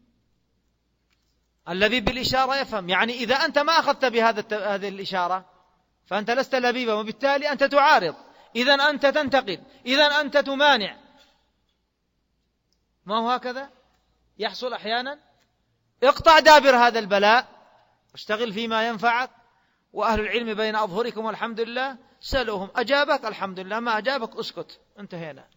اللبيب بالإشارة يفهم. يعني إذا أنت ما أخذت هذه الإشارة فأنت لست لبيبا، وبالتالي أنت تعارض، إذن أنت تنتقد، إذن أنت تمانع. ما هو هكذا يحصل أحيانا؟ اقطع دابر هذا البلاء، اشتغل فيما ينفعك، وأهل العلم بين أظهركم والحمد لله. سألوهم، أجابك الحمد لله، ما أجابك اسكت، انتهينا.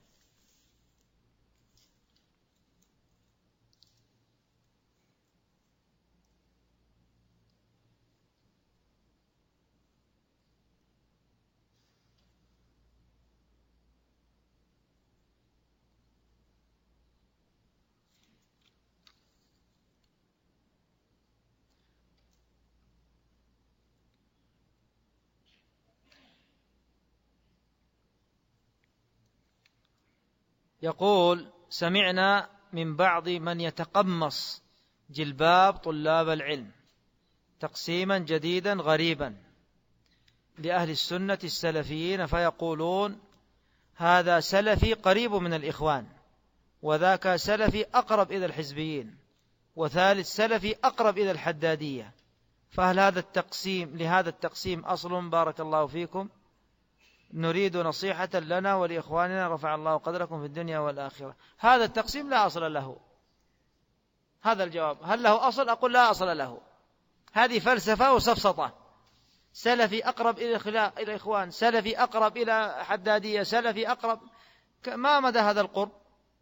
يقول: سمعنا من بعض من يتقمص جلباب طلاب العلم تقسيما جديدا غريبا لأهل السنة السلفيين، فيقولون: هذا سلفي قريب من الإخوان، وذاك سلفي أقرب إلى الحزبيين، وثالث سلفي أقرب إلى الحدادية. فهل لهذا التقسيم أصل؟ بارك الله فيكم. نريد نصيحة لنا ولإخواننا رفع الله قدركم في الدنيا والآخرة. هذا التقسيم لا أصل له. هذا الجواب. هل له أصل؟ أقول لا أصل له. هذه فلسفة وسفسطة. سلفي أقرب إلى الإخوان، سلفي أقرب إلى حدادية، سلفي أقرب. ما مدى هذا القرب؟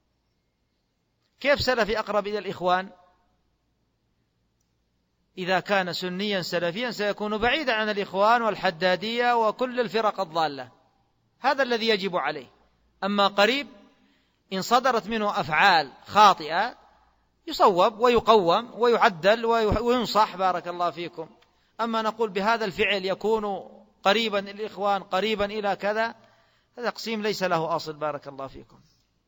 كيف سلفي أقرب إلى الإخوان؟ إذا كان سنيا سلفيا سيكون بعيدا عن الإخوان والحدادية وكل الفرق الضالة. هذا الذي يجب عليه. أما قريب إن صدرت منه أفعال خاطئة يصوب ويقوم ويعدل وينصح، بارك الله فيكم. أما نقول بهذا الفعل يكون قريبا إلى الإخوان، قريبا إلى كذا، هذا تقسيم ليس له أصل، بارك الله فيكم.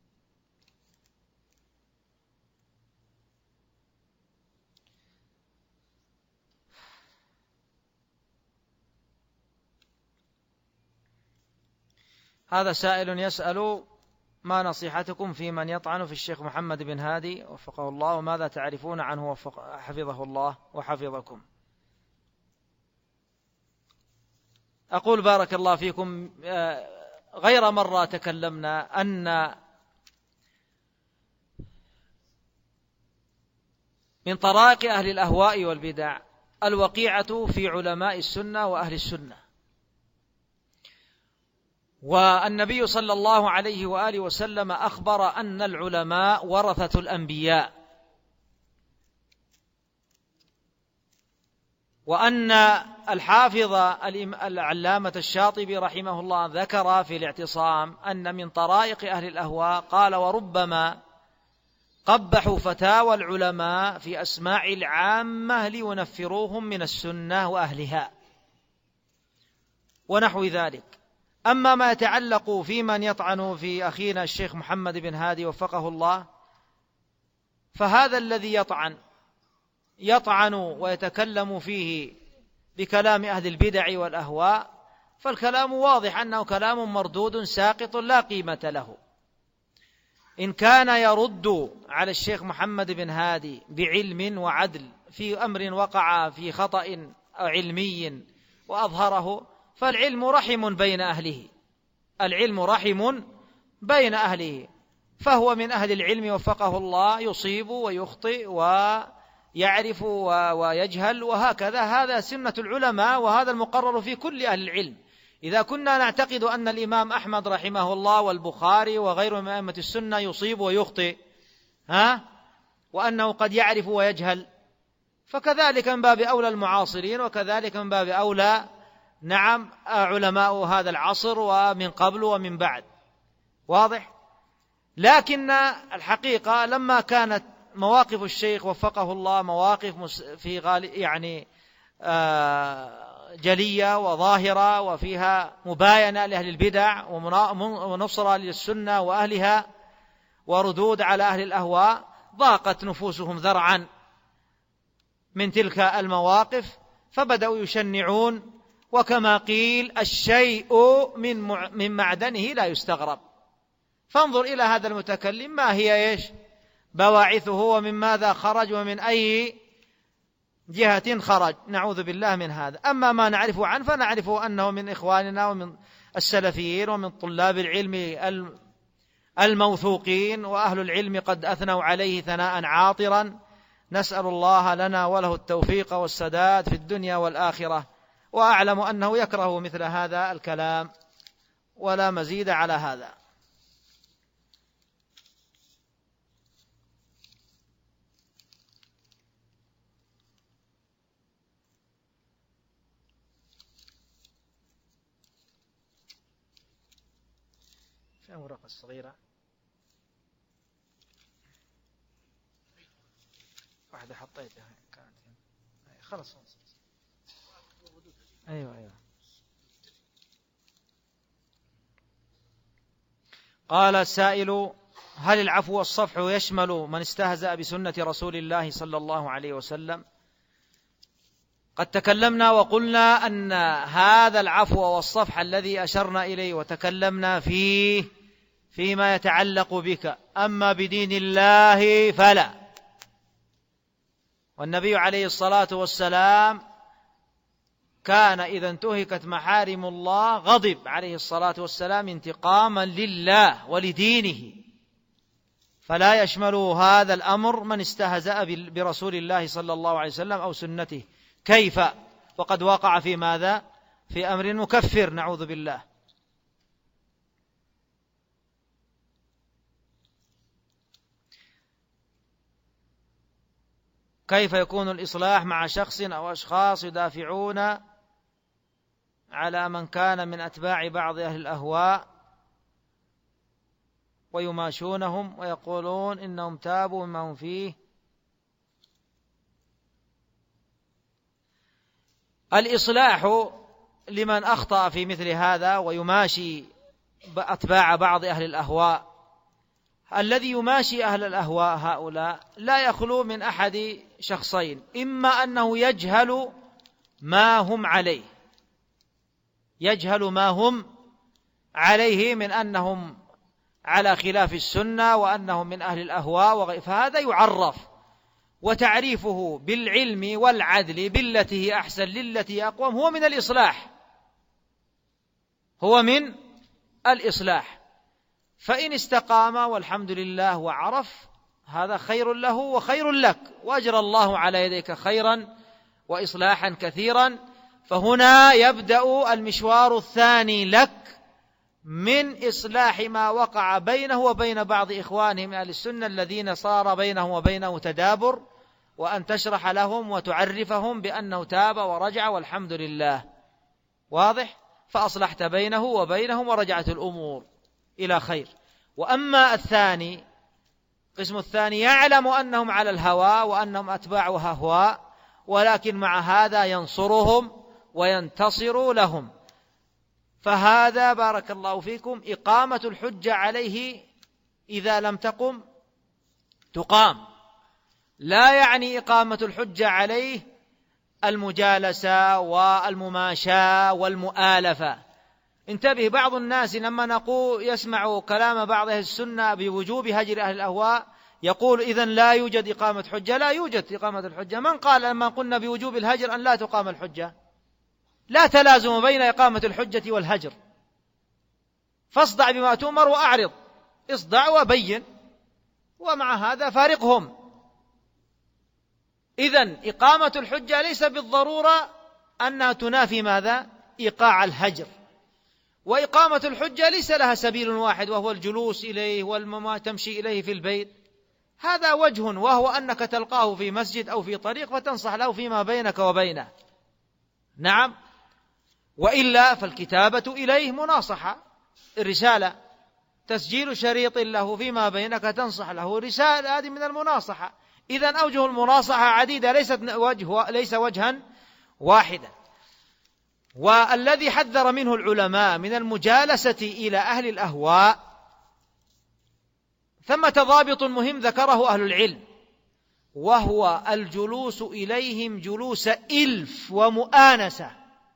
هذا سائل يسأل: ما نصيحتكم في من يطعن في الشيخ محمد بن هادي وفقه الله، وماذا تعرفون عنه حفظه الله وحفظكم؟ أقول بارك الله فيكم، غير مرة تكلمنا أن من طرائق أهل الأهواء والبدع الوقيعة في علماء السنة وأهل السنة. والنبي صلى الله عليه وآله وسلم أخبر أن العلماء ورثة الأنبياء، وأن الحافظ العلامة الشاطبي رحمه الله ذكر في الاعتصام أن من طرائق أهل الأهواء قال: وربما قبحوا فتاوى العلماء في أسماع العامة لينفروهم من السنة وأهلها ونحو ذلك. أما ما يتعلق في من يطعن في أخينا الشيخ محمد بن هادي وفقه الله، فهذا الذي يطعن ويتكلم فيه بكلام أهل البدع والأهواء، فالكلام واضح أنه كلام مردود ساقط لا قيمة له. إن كان يرد على الشيخ محمد بن هادي بعلم وعدل في أمر وقع في خطأ علمي وأظهره، فالعلم رحم بين أهله، العلم رحم بين أهله، فهو من أهل العلم وفقه الله، يصيب ويخطئ ويعرف ويجهل وهكذا. هذا سنة العلماء، وهذا المقرر في كل أهل العلم. إذا كنا نعتقد أن الإمام أحمد رحمه الله والبخاري وغيره من أئمة السنة يصيب ويخطئ وأنه قد يعرف ويجهل، فكذلك من باب أولى المعاصرين، وكذلك من باب أولى علماء هذا العصر ومن قبل ومن بعد. واضح؟ لكن الحقيقة لما كانت مواقف الشيخ وفقه الله مواقف في غالب جلية وظاهرة وفيها مباينة لأهل البدع ونصرة للسنة وأهلها وردود على أهل الأهواء، ضاقت نفوسهم ذرعا من تلك المواقف فبدأوا يشنعون. وكما قيل: الشيء من معدنه لا يستغرب. فانظر إلى هذا المتكلم ما هي بواعثه، ومن ماذا خرج، ومن أي جهة خرج. نعوذ بالله من هذا. أما ما نعرفه عنه فنعرفه أنه من إخواننا ومن السلفيين ومن طلاب العلم الموثوقين، وأهل العلم قد أثنوا عليه ثناء عاطرا. نسأل الله لنا وله التوفيق والسداد في الدنيا والآخرة. وأعلم أنه يكره مثل هذا الكلام ولا مزيد على هذا. في أوراق الصغيرة واحدة حطيتها كانت خلص. أيوة. قال السائل: هل العفو والصفح يشمل من استهزأ بسنة رسول الله صلى الله عليه وسلم؟ قد تكلمنا وقلنا أن هذا العفو والصفح الذي أشرنا إليه وتكلمنا فيه فيما يتعلق بك، أما بدين الله فلا. والنبي عليه الصلاة والسلام كان إذا انتهكت محارم الله غضب عليه الصلاة والسلام انتقاما لله ولدينه، فلا يشمل هذا الأمر من استهزأ برسول الله صلى الله عليه وسلم أو سنته. كيف وقد وقع في ماذا؟ في أمر مكفر، نعوذ بالله. كيف يكون الإصلاح مع شخص أو أشخاص يدافعون على من كان من أتباع بعض أهل الأهواء ويماشونهم ويقولون إنهم تابوا مما هم فيه؟ الإصلاح لمن أخطأ في مثل هذا ويماشي أتباع بعض أهل الأهواء، الذي يماشي أهل الأهواء هؤلاء لا يخلو من أحد شخصين: إما أنه يجهل ما هم عليه، يجهل ما هم عليه من أنهم على خلاف السنة وأنهم من أهل الأهواء، فهذا يعرف، وتعريفه بالعلم والعدل بالتي هي أحسن للتي هي أقوم هو من الإصلاح، هو من الإصلاح. فإن استقام والحمد لله وعرف، هذا خير له وخير لك، وأجرى الله على يديك خيرا وإصلاحا كثيرا. فهنا يبدأ المشوار الثاني لك من إصلاح ما وقع بينه وبين بعض إخوانه من أهل السنة الذين صار بينهم وبينه تدابر، وأن تشرح لهم وتعرفهم بأنه تاب ورجع والحمد لله. واضح؟ فأصلحت بينه وبينهم ورجعت الأمور إلى خير. وأما الثاني، قسم الثاني، يعلم أنهم على الهوى وأنهم أتباع أهواء، ولكن مع هذا ينصرهم وينتصر لهم، فهذا بارك الله فيكم إقامة الحجة عليه إذا لم تقم تقام. لا يعني إقامة الحجة عليه المجالسة والمماشاة والمؤالفة. انتبه، بعض الناس لما نقول يسمع كلام بعض أهل السنة بوجوب هجر أهل الأهواء يقول إذن لا يوجد إقامة حجة. لا يوجد إقامة الحجة. من قال لما قلنا بوجوب الهجر أن لا تقام الحجة؟ لا تلازم بين إقامة الحجة والهجر. فاصدع بما تؤمر وأعرض، اصدع وبين، ومع هذا فارقهم. إذن إقامة الحجة ليس بالضرورة أنها تنافي ماذا؟ إيقاع الهجر. وإقامة الحجة ليس لها سبيل واحد وهو الجلوس إليه وما تمشي إليه في البيت. هذا وجه، وهو أنك تلقاه في مسجد أو في طريق فتنصح له فيما بينك وبينه. نعم. وإلا فالكتابة إليه مناصحة، الرسالة، تسجيل شريط له فيما بينك تنصح له رسالة، هذه من المناصحة. إذن أوجه المناصحة عديدة، ليس وجها واحدا. والذي حذر منه العلماء من المجالسة إلى أهل الأهواء ثمة ضابط مهم ذكره أهل العلم، وهو الجلوس إليهم جلوس إلف ومؤانسة.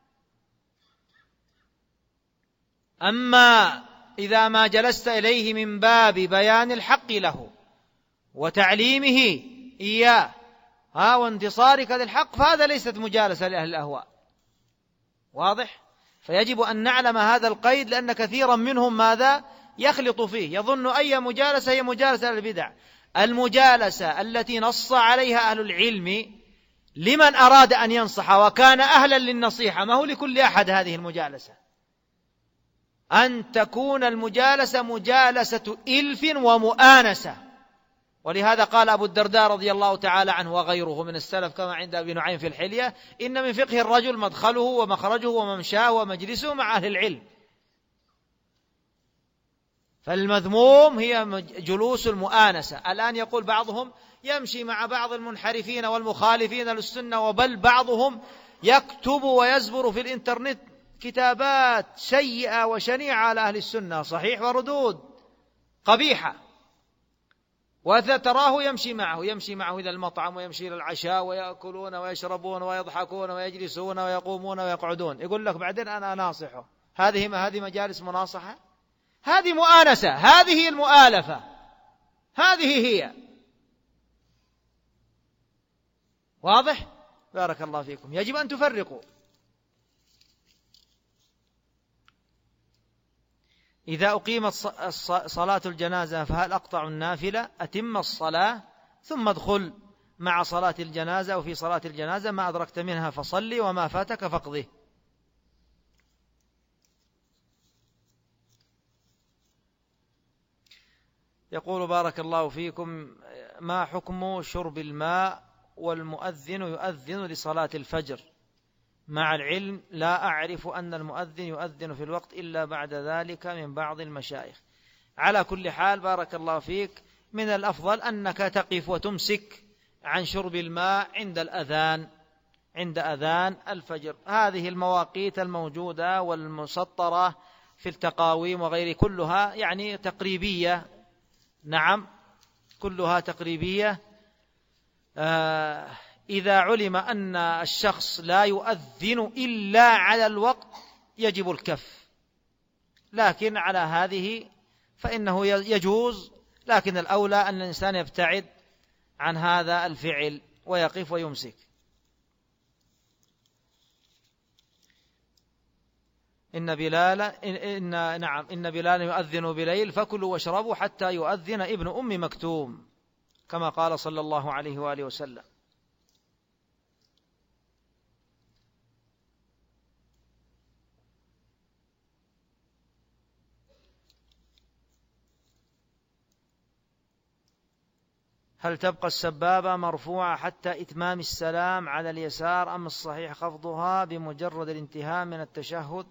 أما إذا ما جلست إليه من باب بيان الحق له وتعليمه إياه وانتصارك للحق، فهذا ليست مجالسة لأهل الأهواء. واضح؟ فيجب أن نعلم هذا القيد، لأن كثيرا منهم ماذا؟ يخلط فيه، يظن أي مجالسة هي مجالسة للبدع. المجالسة التي نص عليها أهل العلم لمن أراد أن ينصح وكان أهلا للنصيحة، ما هو لكل أحد هذه المجالسة، أن تكون المجالسة مجالسة إلف ومؤانسة. ولهذا قال أبو الدرداء رضي الله تعالى عنه وغيره من السلف كما عند أبي نعيم في الحلية: إن من فقه الرجل مدخله ومخرجه وممشاه ومجلسه مع أهل العلم. فالمذموم هي جلوس المؤانسة. الآن يقول بعضهم يمشي مع بعض المنحرفين والمخالفين للسنة، وبل بعضهم يكتب ويزبر في الإنترنت كتابات سيئة وشنيعة على أهل السنة، صحيح، وردود قبيحة، وتراه يمشي معه إلى المطعم ويمشي إلى العشاء ويأكلون ويشربون ويضحكون ويجلسون ويقومون ويقعدون. يقول لك بعدين أنا ناصحه. هذه مجالس مناصحة؟ هذه مؤانسة، هذه المؤالفة، هذه هي. واضح؟ بارك الله فيكم. يجب أن تفرقوا. إذا أقيمت صلاة الجنازة فهل أقطع النافلة؟ أتم الصلاة ثم ادخل مع صلاة الجنازة، وفي صلاة الجنازة ما أدركت منها فصلي وما فاتك فاقضه. يقول بارك الله فيكم: ما حكم شرب الماء والمؤذن يؤذن لصلاة الفجر، مع العلم لا أعرف أن المؤذن يؤذن في الوقت إلا بعد ذلك من بعض المشايخ. على كل حال بارك الله فيك، من الأفضل أنك تقف وتمسك عن شرب الماء عند أذان الفجر. هذه المواقيت الموجودة والمسطرة في التقاويم وغير كلها يعني تقريبية، نعم كلها تقريبية. إذا علم أن الشخص لا يؤذن إلا على الوقت يجب الكف، لكن على هذه فإنه يجوز، لكن الأولى أن الإنسان يبتعد عن هذا الفعل ويقف ويمسك. إن بلال يؤذن بليل فكلوا واشربوا حتى يؤذن ابن أم مكتوم، كما قال صلى الله عليه وآله وسلم. هل تبقى السبابة مرفوعة حتى إتمام السلام على اليسار، أم الصحيح خفضها بمجرد الانتهاء من التشهد؟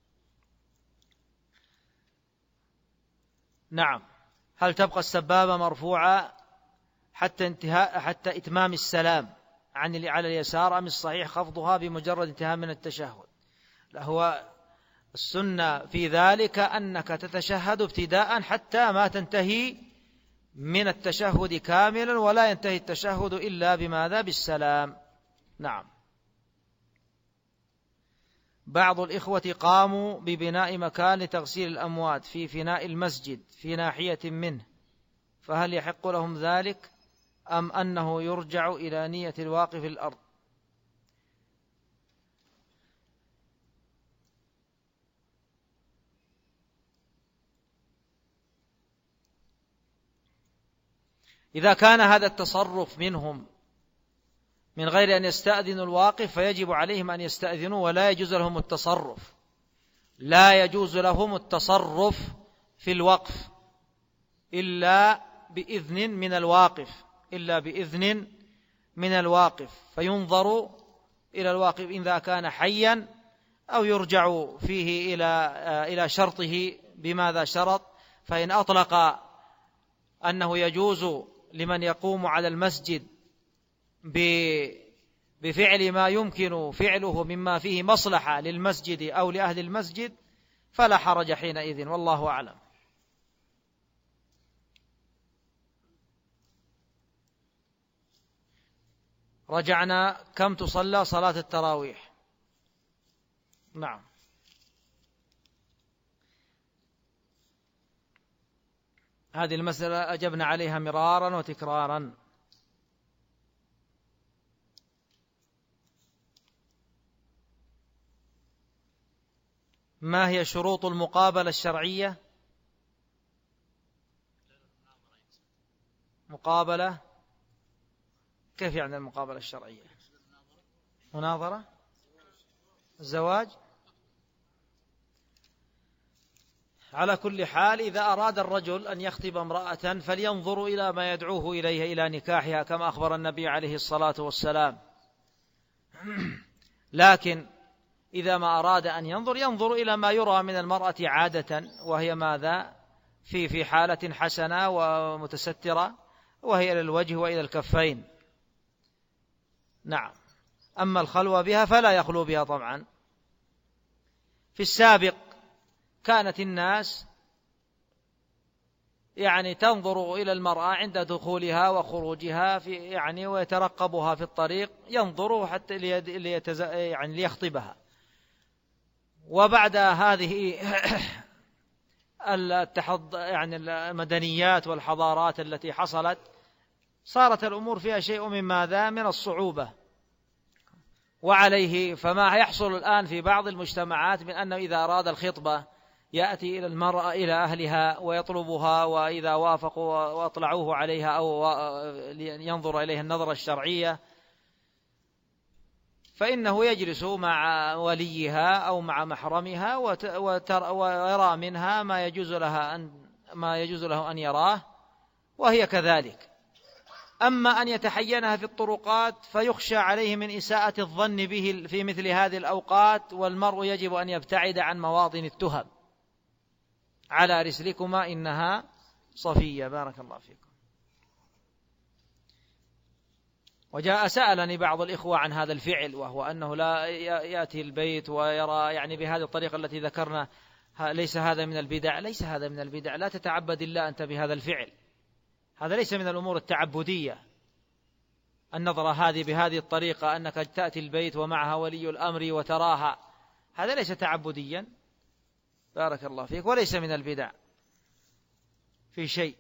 نعم، هل تبقى السبابة مرفوعة حتى إتمام السلام على اليسار، أم الصحيح خفضها بمجرد انتهاء من التشهد؟ لا، هو السنة في ذلك أنك تتشهد ابتداء حتى ما تنتهي من التشهد كاملا، ولا ينتهي التشهد إلا بماذا؟ بالسلام. نعم. بعض الإخوة قاموا ببناء مكان لتغسيل الأموات في فناء المسجد في ناحية منه، فهل يحق لهم ذلك أم أنه يرجع إلى نية الواقف الأرض؟ إذا كان هذا التصرف منهم من غير أن يستأذنوا الواقف فيجب عليهم أن يستأذنوا، ولا يجوز لهم التصرف، لا يجوز لهم التصرف في الوقف إلا بإذن من الواقف، فينظر إلى الواقف إذا كان حيا، أو يرجع فيه إلى شرطه بماذا شرط. فإن أطلق أنه يجوز لمن يقوم على المسجد بفعل ما يمكن فعله مما فيه مصلحة للمسجد أو لأهل المسجد فلا حرج حينئذ، والله أعلم. رجعنا، كم تصلى صلاة التراويح؟ نعم. هذه المسألة أجبنا عليها مرارا وتكرارا. ما هي شروط المقابلة الشرعية؟ مقابلة كيف يعني المقابلة الشرعية؟ مناظرة، الزواج. على كل حال إذا أراد الرجل أن يخطب امرأة فلينظر إلى ما يدعوه إليه إلى نكاحها، كما أخبر النبي عليه الصلاة والسلام. لكن إذا ما أراد أن ينظر إلى ما يرى من المرأة عادة، وهي ماذا؟ في حالة حسنة ومتسترة، وهي إلى الوجه وإلى الكفين. نعم. أما الخلوة بها فلا يخلو بها طبعا. في السابق كانت الناس تنظر إلى المرأة عند دخولها وخروجها ويترقبها في الطريق، ينظر حتى ليخطبها. وبعد هذه المدنيات والحضارات التي حصلت، صارت الأمور فيها شيء من ماذا؟ من الصعوبة. وعليه فما يحصل الآن في بعض المجتمعات من أنه إذا أراد الخطبة يأتي إلى المرأة إلى أهلها ويطلبها، وإذا وافقوا وأطلعوه عليها أو ينظر إليها النظرة الشرعية فإنه يجلس مع وليها أو مع محرمها ويرى منها ما يجوز له أن يراه وهي كذلك. أما أن يتحينها في الطرقات فيخشى عليه من إساءة الظن به في مثل هذه الأوقات، والمرء يجب أن يبتعد عن مواطن التهم. على رسلكما إنها صفية. بارك الله فيكم. وجاء سألني بعض الإخوة عن هذا الفعل، وهو أنه لا يأتي البيت ويرى يعني بهذه الطريقة التي ذكرنا، ليس هذا من البدع؟ ليس هذا من البدع، لا تتعبد الله أنت بهذا الفعل، هذا ليس من الأمور التعبدية. النظرة هذه بهذه الطريقة أنك تأتي البيت ومعها ولي الأمر وتراها، هذا ليس تعبديا. بارك الله فيك. وليس من البدع في شيء.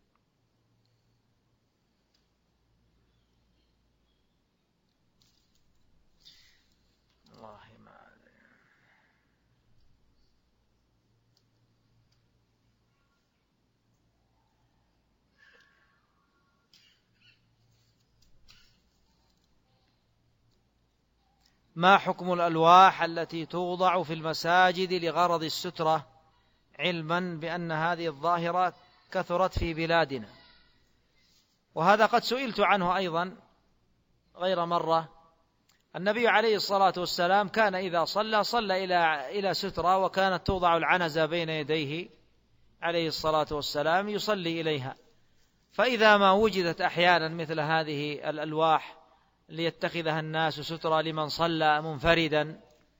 ما حكم الألواح التي توضع في المساجد لغرض السترة، علما بأن هذه الظاهرة كثرت في بلادنا؟ وهذا قد سئلت عنه أيضا غير مرة. النبي عليه الصلاة والسلام كان إذا صلى إلى سترة، وكانت توضع العنزة بين يديه عليه الصلاة والسلام يصلي إليها. فإذا ما وجدت أحيانا مثل هذه الألواح ليتخذها الناس سترة لمن صلى منفردا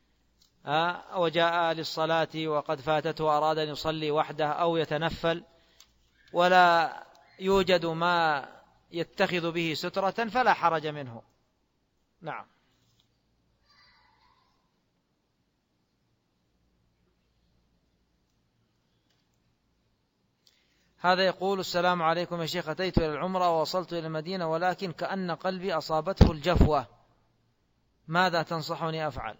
وجاء للصلاة وقد فاتته وأراد أن يصلي وحده أو يتنفل ولا يوجد ما يتخذ به سترة فلا حرج منه. نعم. هذا يقول: السلام عليكم يا شيخ، أتيت إلى العمرة ووصلت إلى المدينة ولكن كأن قلبي أصابته الجفوة، ماذا تنصحني أفعل؟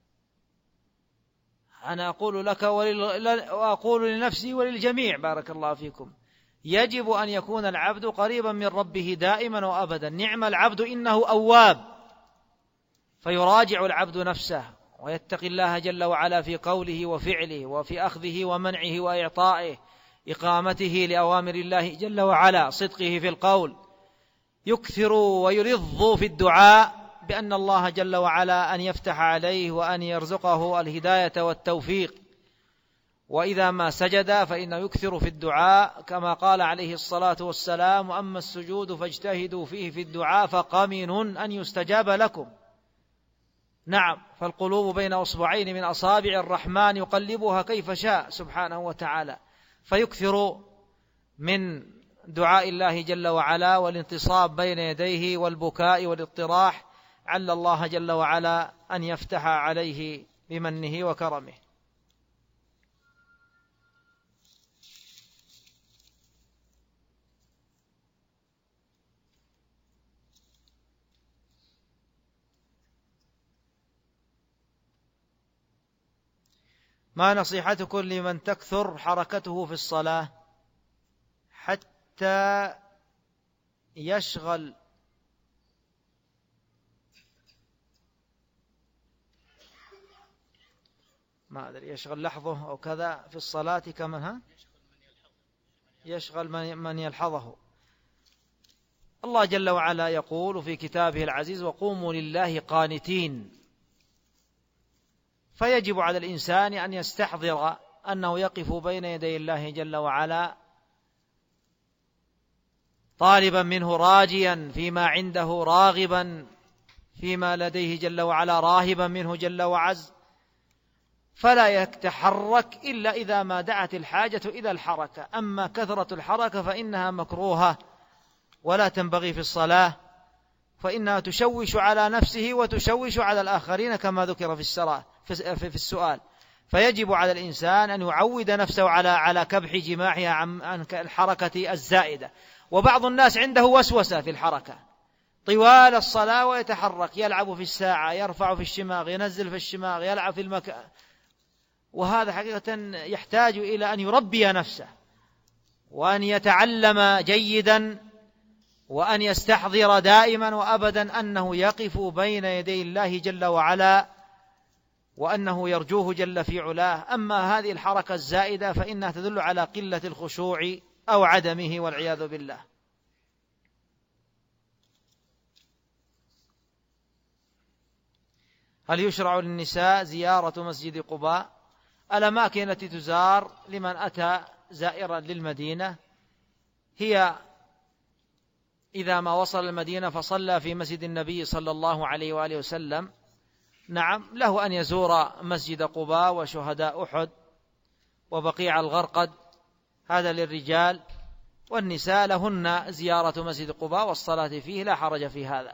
أنا أقول لك وأقول لنفسي وللجميع بارك الله فيكم: يجب أن يكون العبد قريبا من ربه دائما وأبدا. نعم العبد إنه أواب، فيراجع العبد نفسه ويتقي الله جل وعلا في قوله وفعله وفي أخذه ومنعه وإعطائه، إقامته لأوامر الله جل وعلا، صدقه في القول، يكثر ويلظ في الدعاء بأن الله جل وعلا أن يفتح عليه وأن يرزقه الهداية والتوفيق. وإذا ما سجد فإنه يكثر في الدعاء كما قال عليه الصلاة والسلام: وأما السجود فاجتهدوا فيه في الدعاء فقمن أن يستجاب لكم. نعم، فالقلوب بين أصبعين من أصابع الرحمن يقلبها كيف شاء سبحانه وتعالى، فيكثر من دعاء الله جل وعلا والانتصاب بين يديه والبكاء والاضطراح، عل الله جل وعلا أن يفتح عليه بمنه وكرمه. ما نصيحتكم لمن تكثر حركته في الصلاة حتى يشغل ما أدري يشغل لحظه أو كذا في الصلاة كمن يشغل من يلحظه؟ الله جل وعلا يقول في كتابه العزيز: وقوموا لله قانتين. فيجب على الإنسان أن يستحضر أنه يقف بين يدي الله جل وعلا طالبا منه، راجيا فيما عنده، راغبا فيما لديه جل وعلا، راهبا منه جل وعز، فلا يتحرك إلا إذا ما دعت الحاجة إلى الحركة. أما كثرة الحركة فإنها مكروهة ولا تنبغي في الصلاة، فإنها تشوش على نفسه وتشوش على الآخرين كما ذكر في السؤال. فيجب على الإنسان أن يعود نفسه على كبح جماحها عن الحركة الزائدة. وبعض الناس عنده وسوسة في الحركة طوال الصلاة ويتحرك، يلعب في الساعة، يرفع في الشماغ، ينزل في الشماغ، يلعب في المكان، وهذا حقيقة يحتاج إلى أن يربي نفسه وأن يتعلم جيدا وأن يستحضر دائما وأبدا أنه يقف بين يدي الله جل وعلا وأنه يرجوه جل في علاه. أما هذه الحركة الزائدة فإنها تدل على قلة الخشوع أو عدمه والعياذ بالله. هل يشرع للنساء زيارة مسجد قباء؟ الأماكن التي تزار لمن أتى زائرا للمدينة هي إذا ما وصل المدينة فصلى في مسجد النبي صلى الله عليه وآله وسلم، نعم له أن يزور مسجد قباء وشهداء أحد وبقيع الغرقد، هذا للرجال، والنساء لهن زيارة مسجد قباء والصلاة فيه، لا حرج في هذا.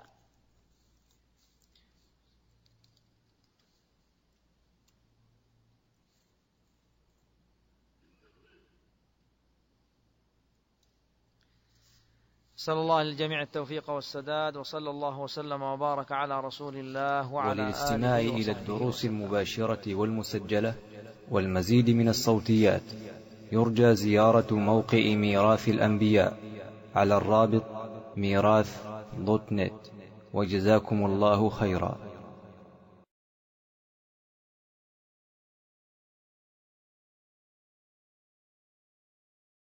صلى الله للجميع التوفيق والسداد، وصلى الله وسلم وبارك على رسول الله وعلى وللاستماع إلى الدروس المباشرة والمسجلة والمزيد من الصوتيات يرجى زيارة موقع ميراث الأنبياء على الرابط ميراث.net. وجزاكم الله خيرا.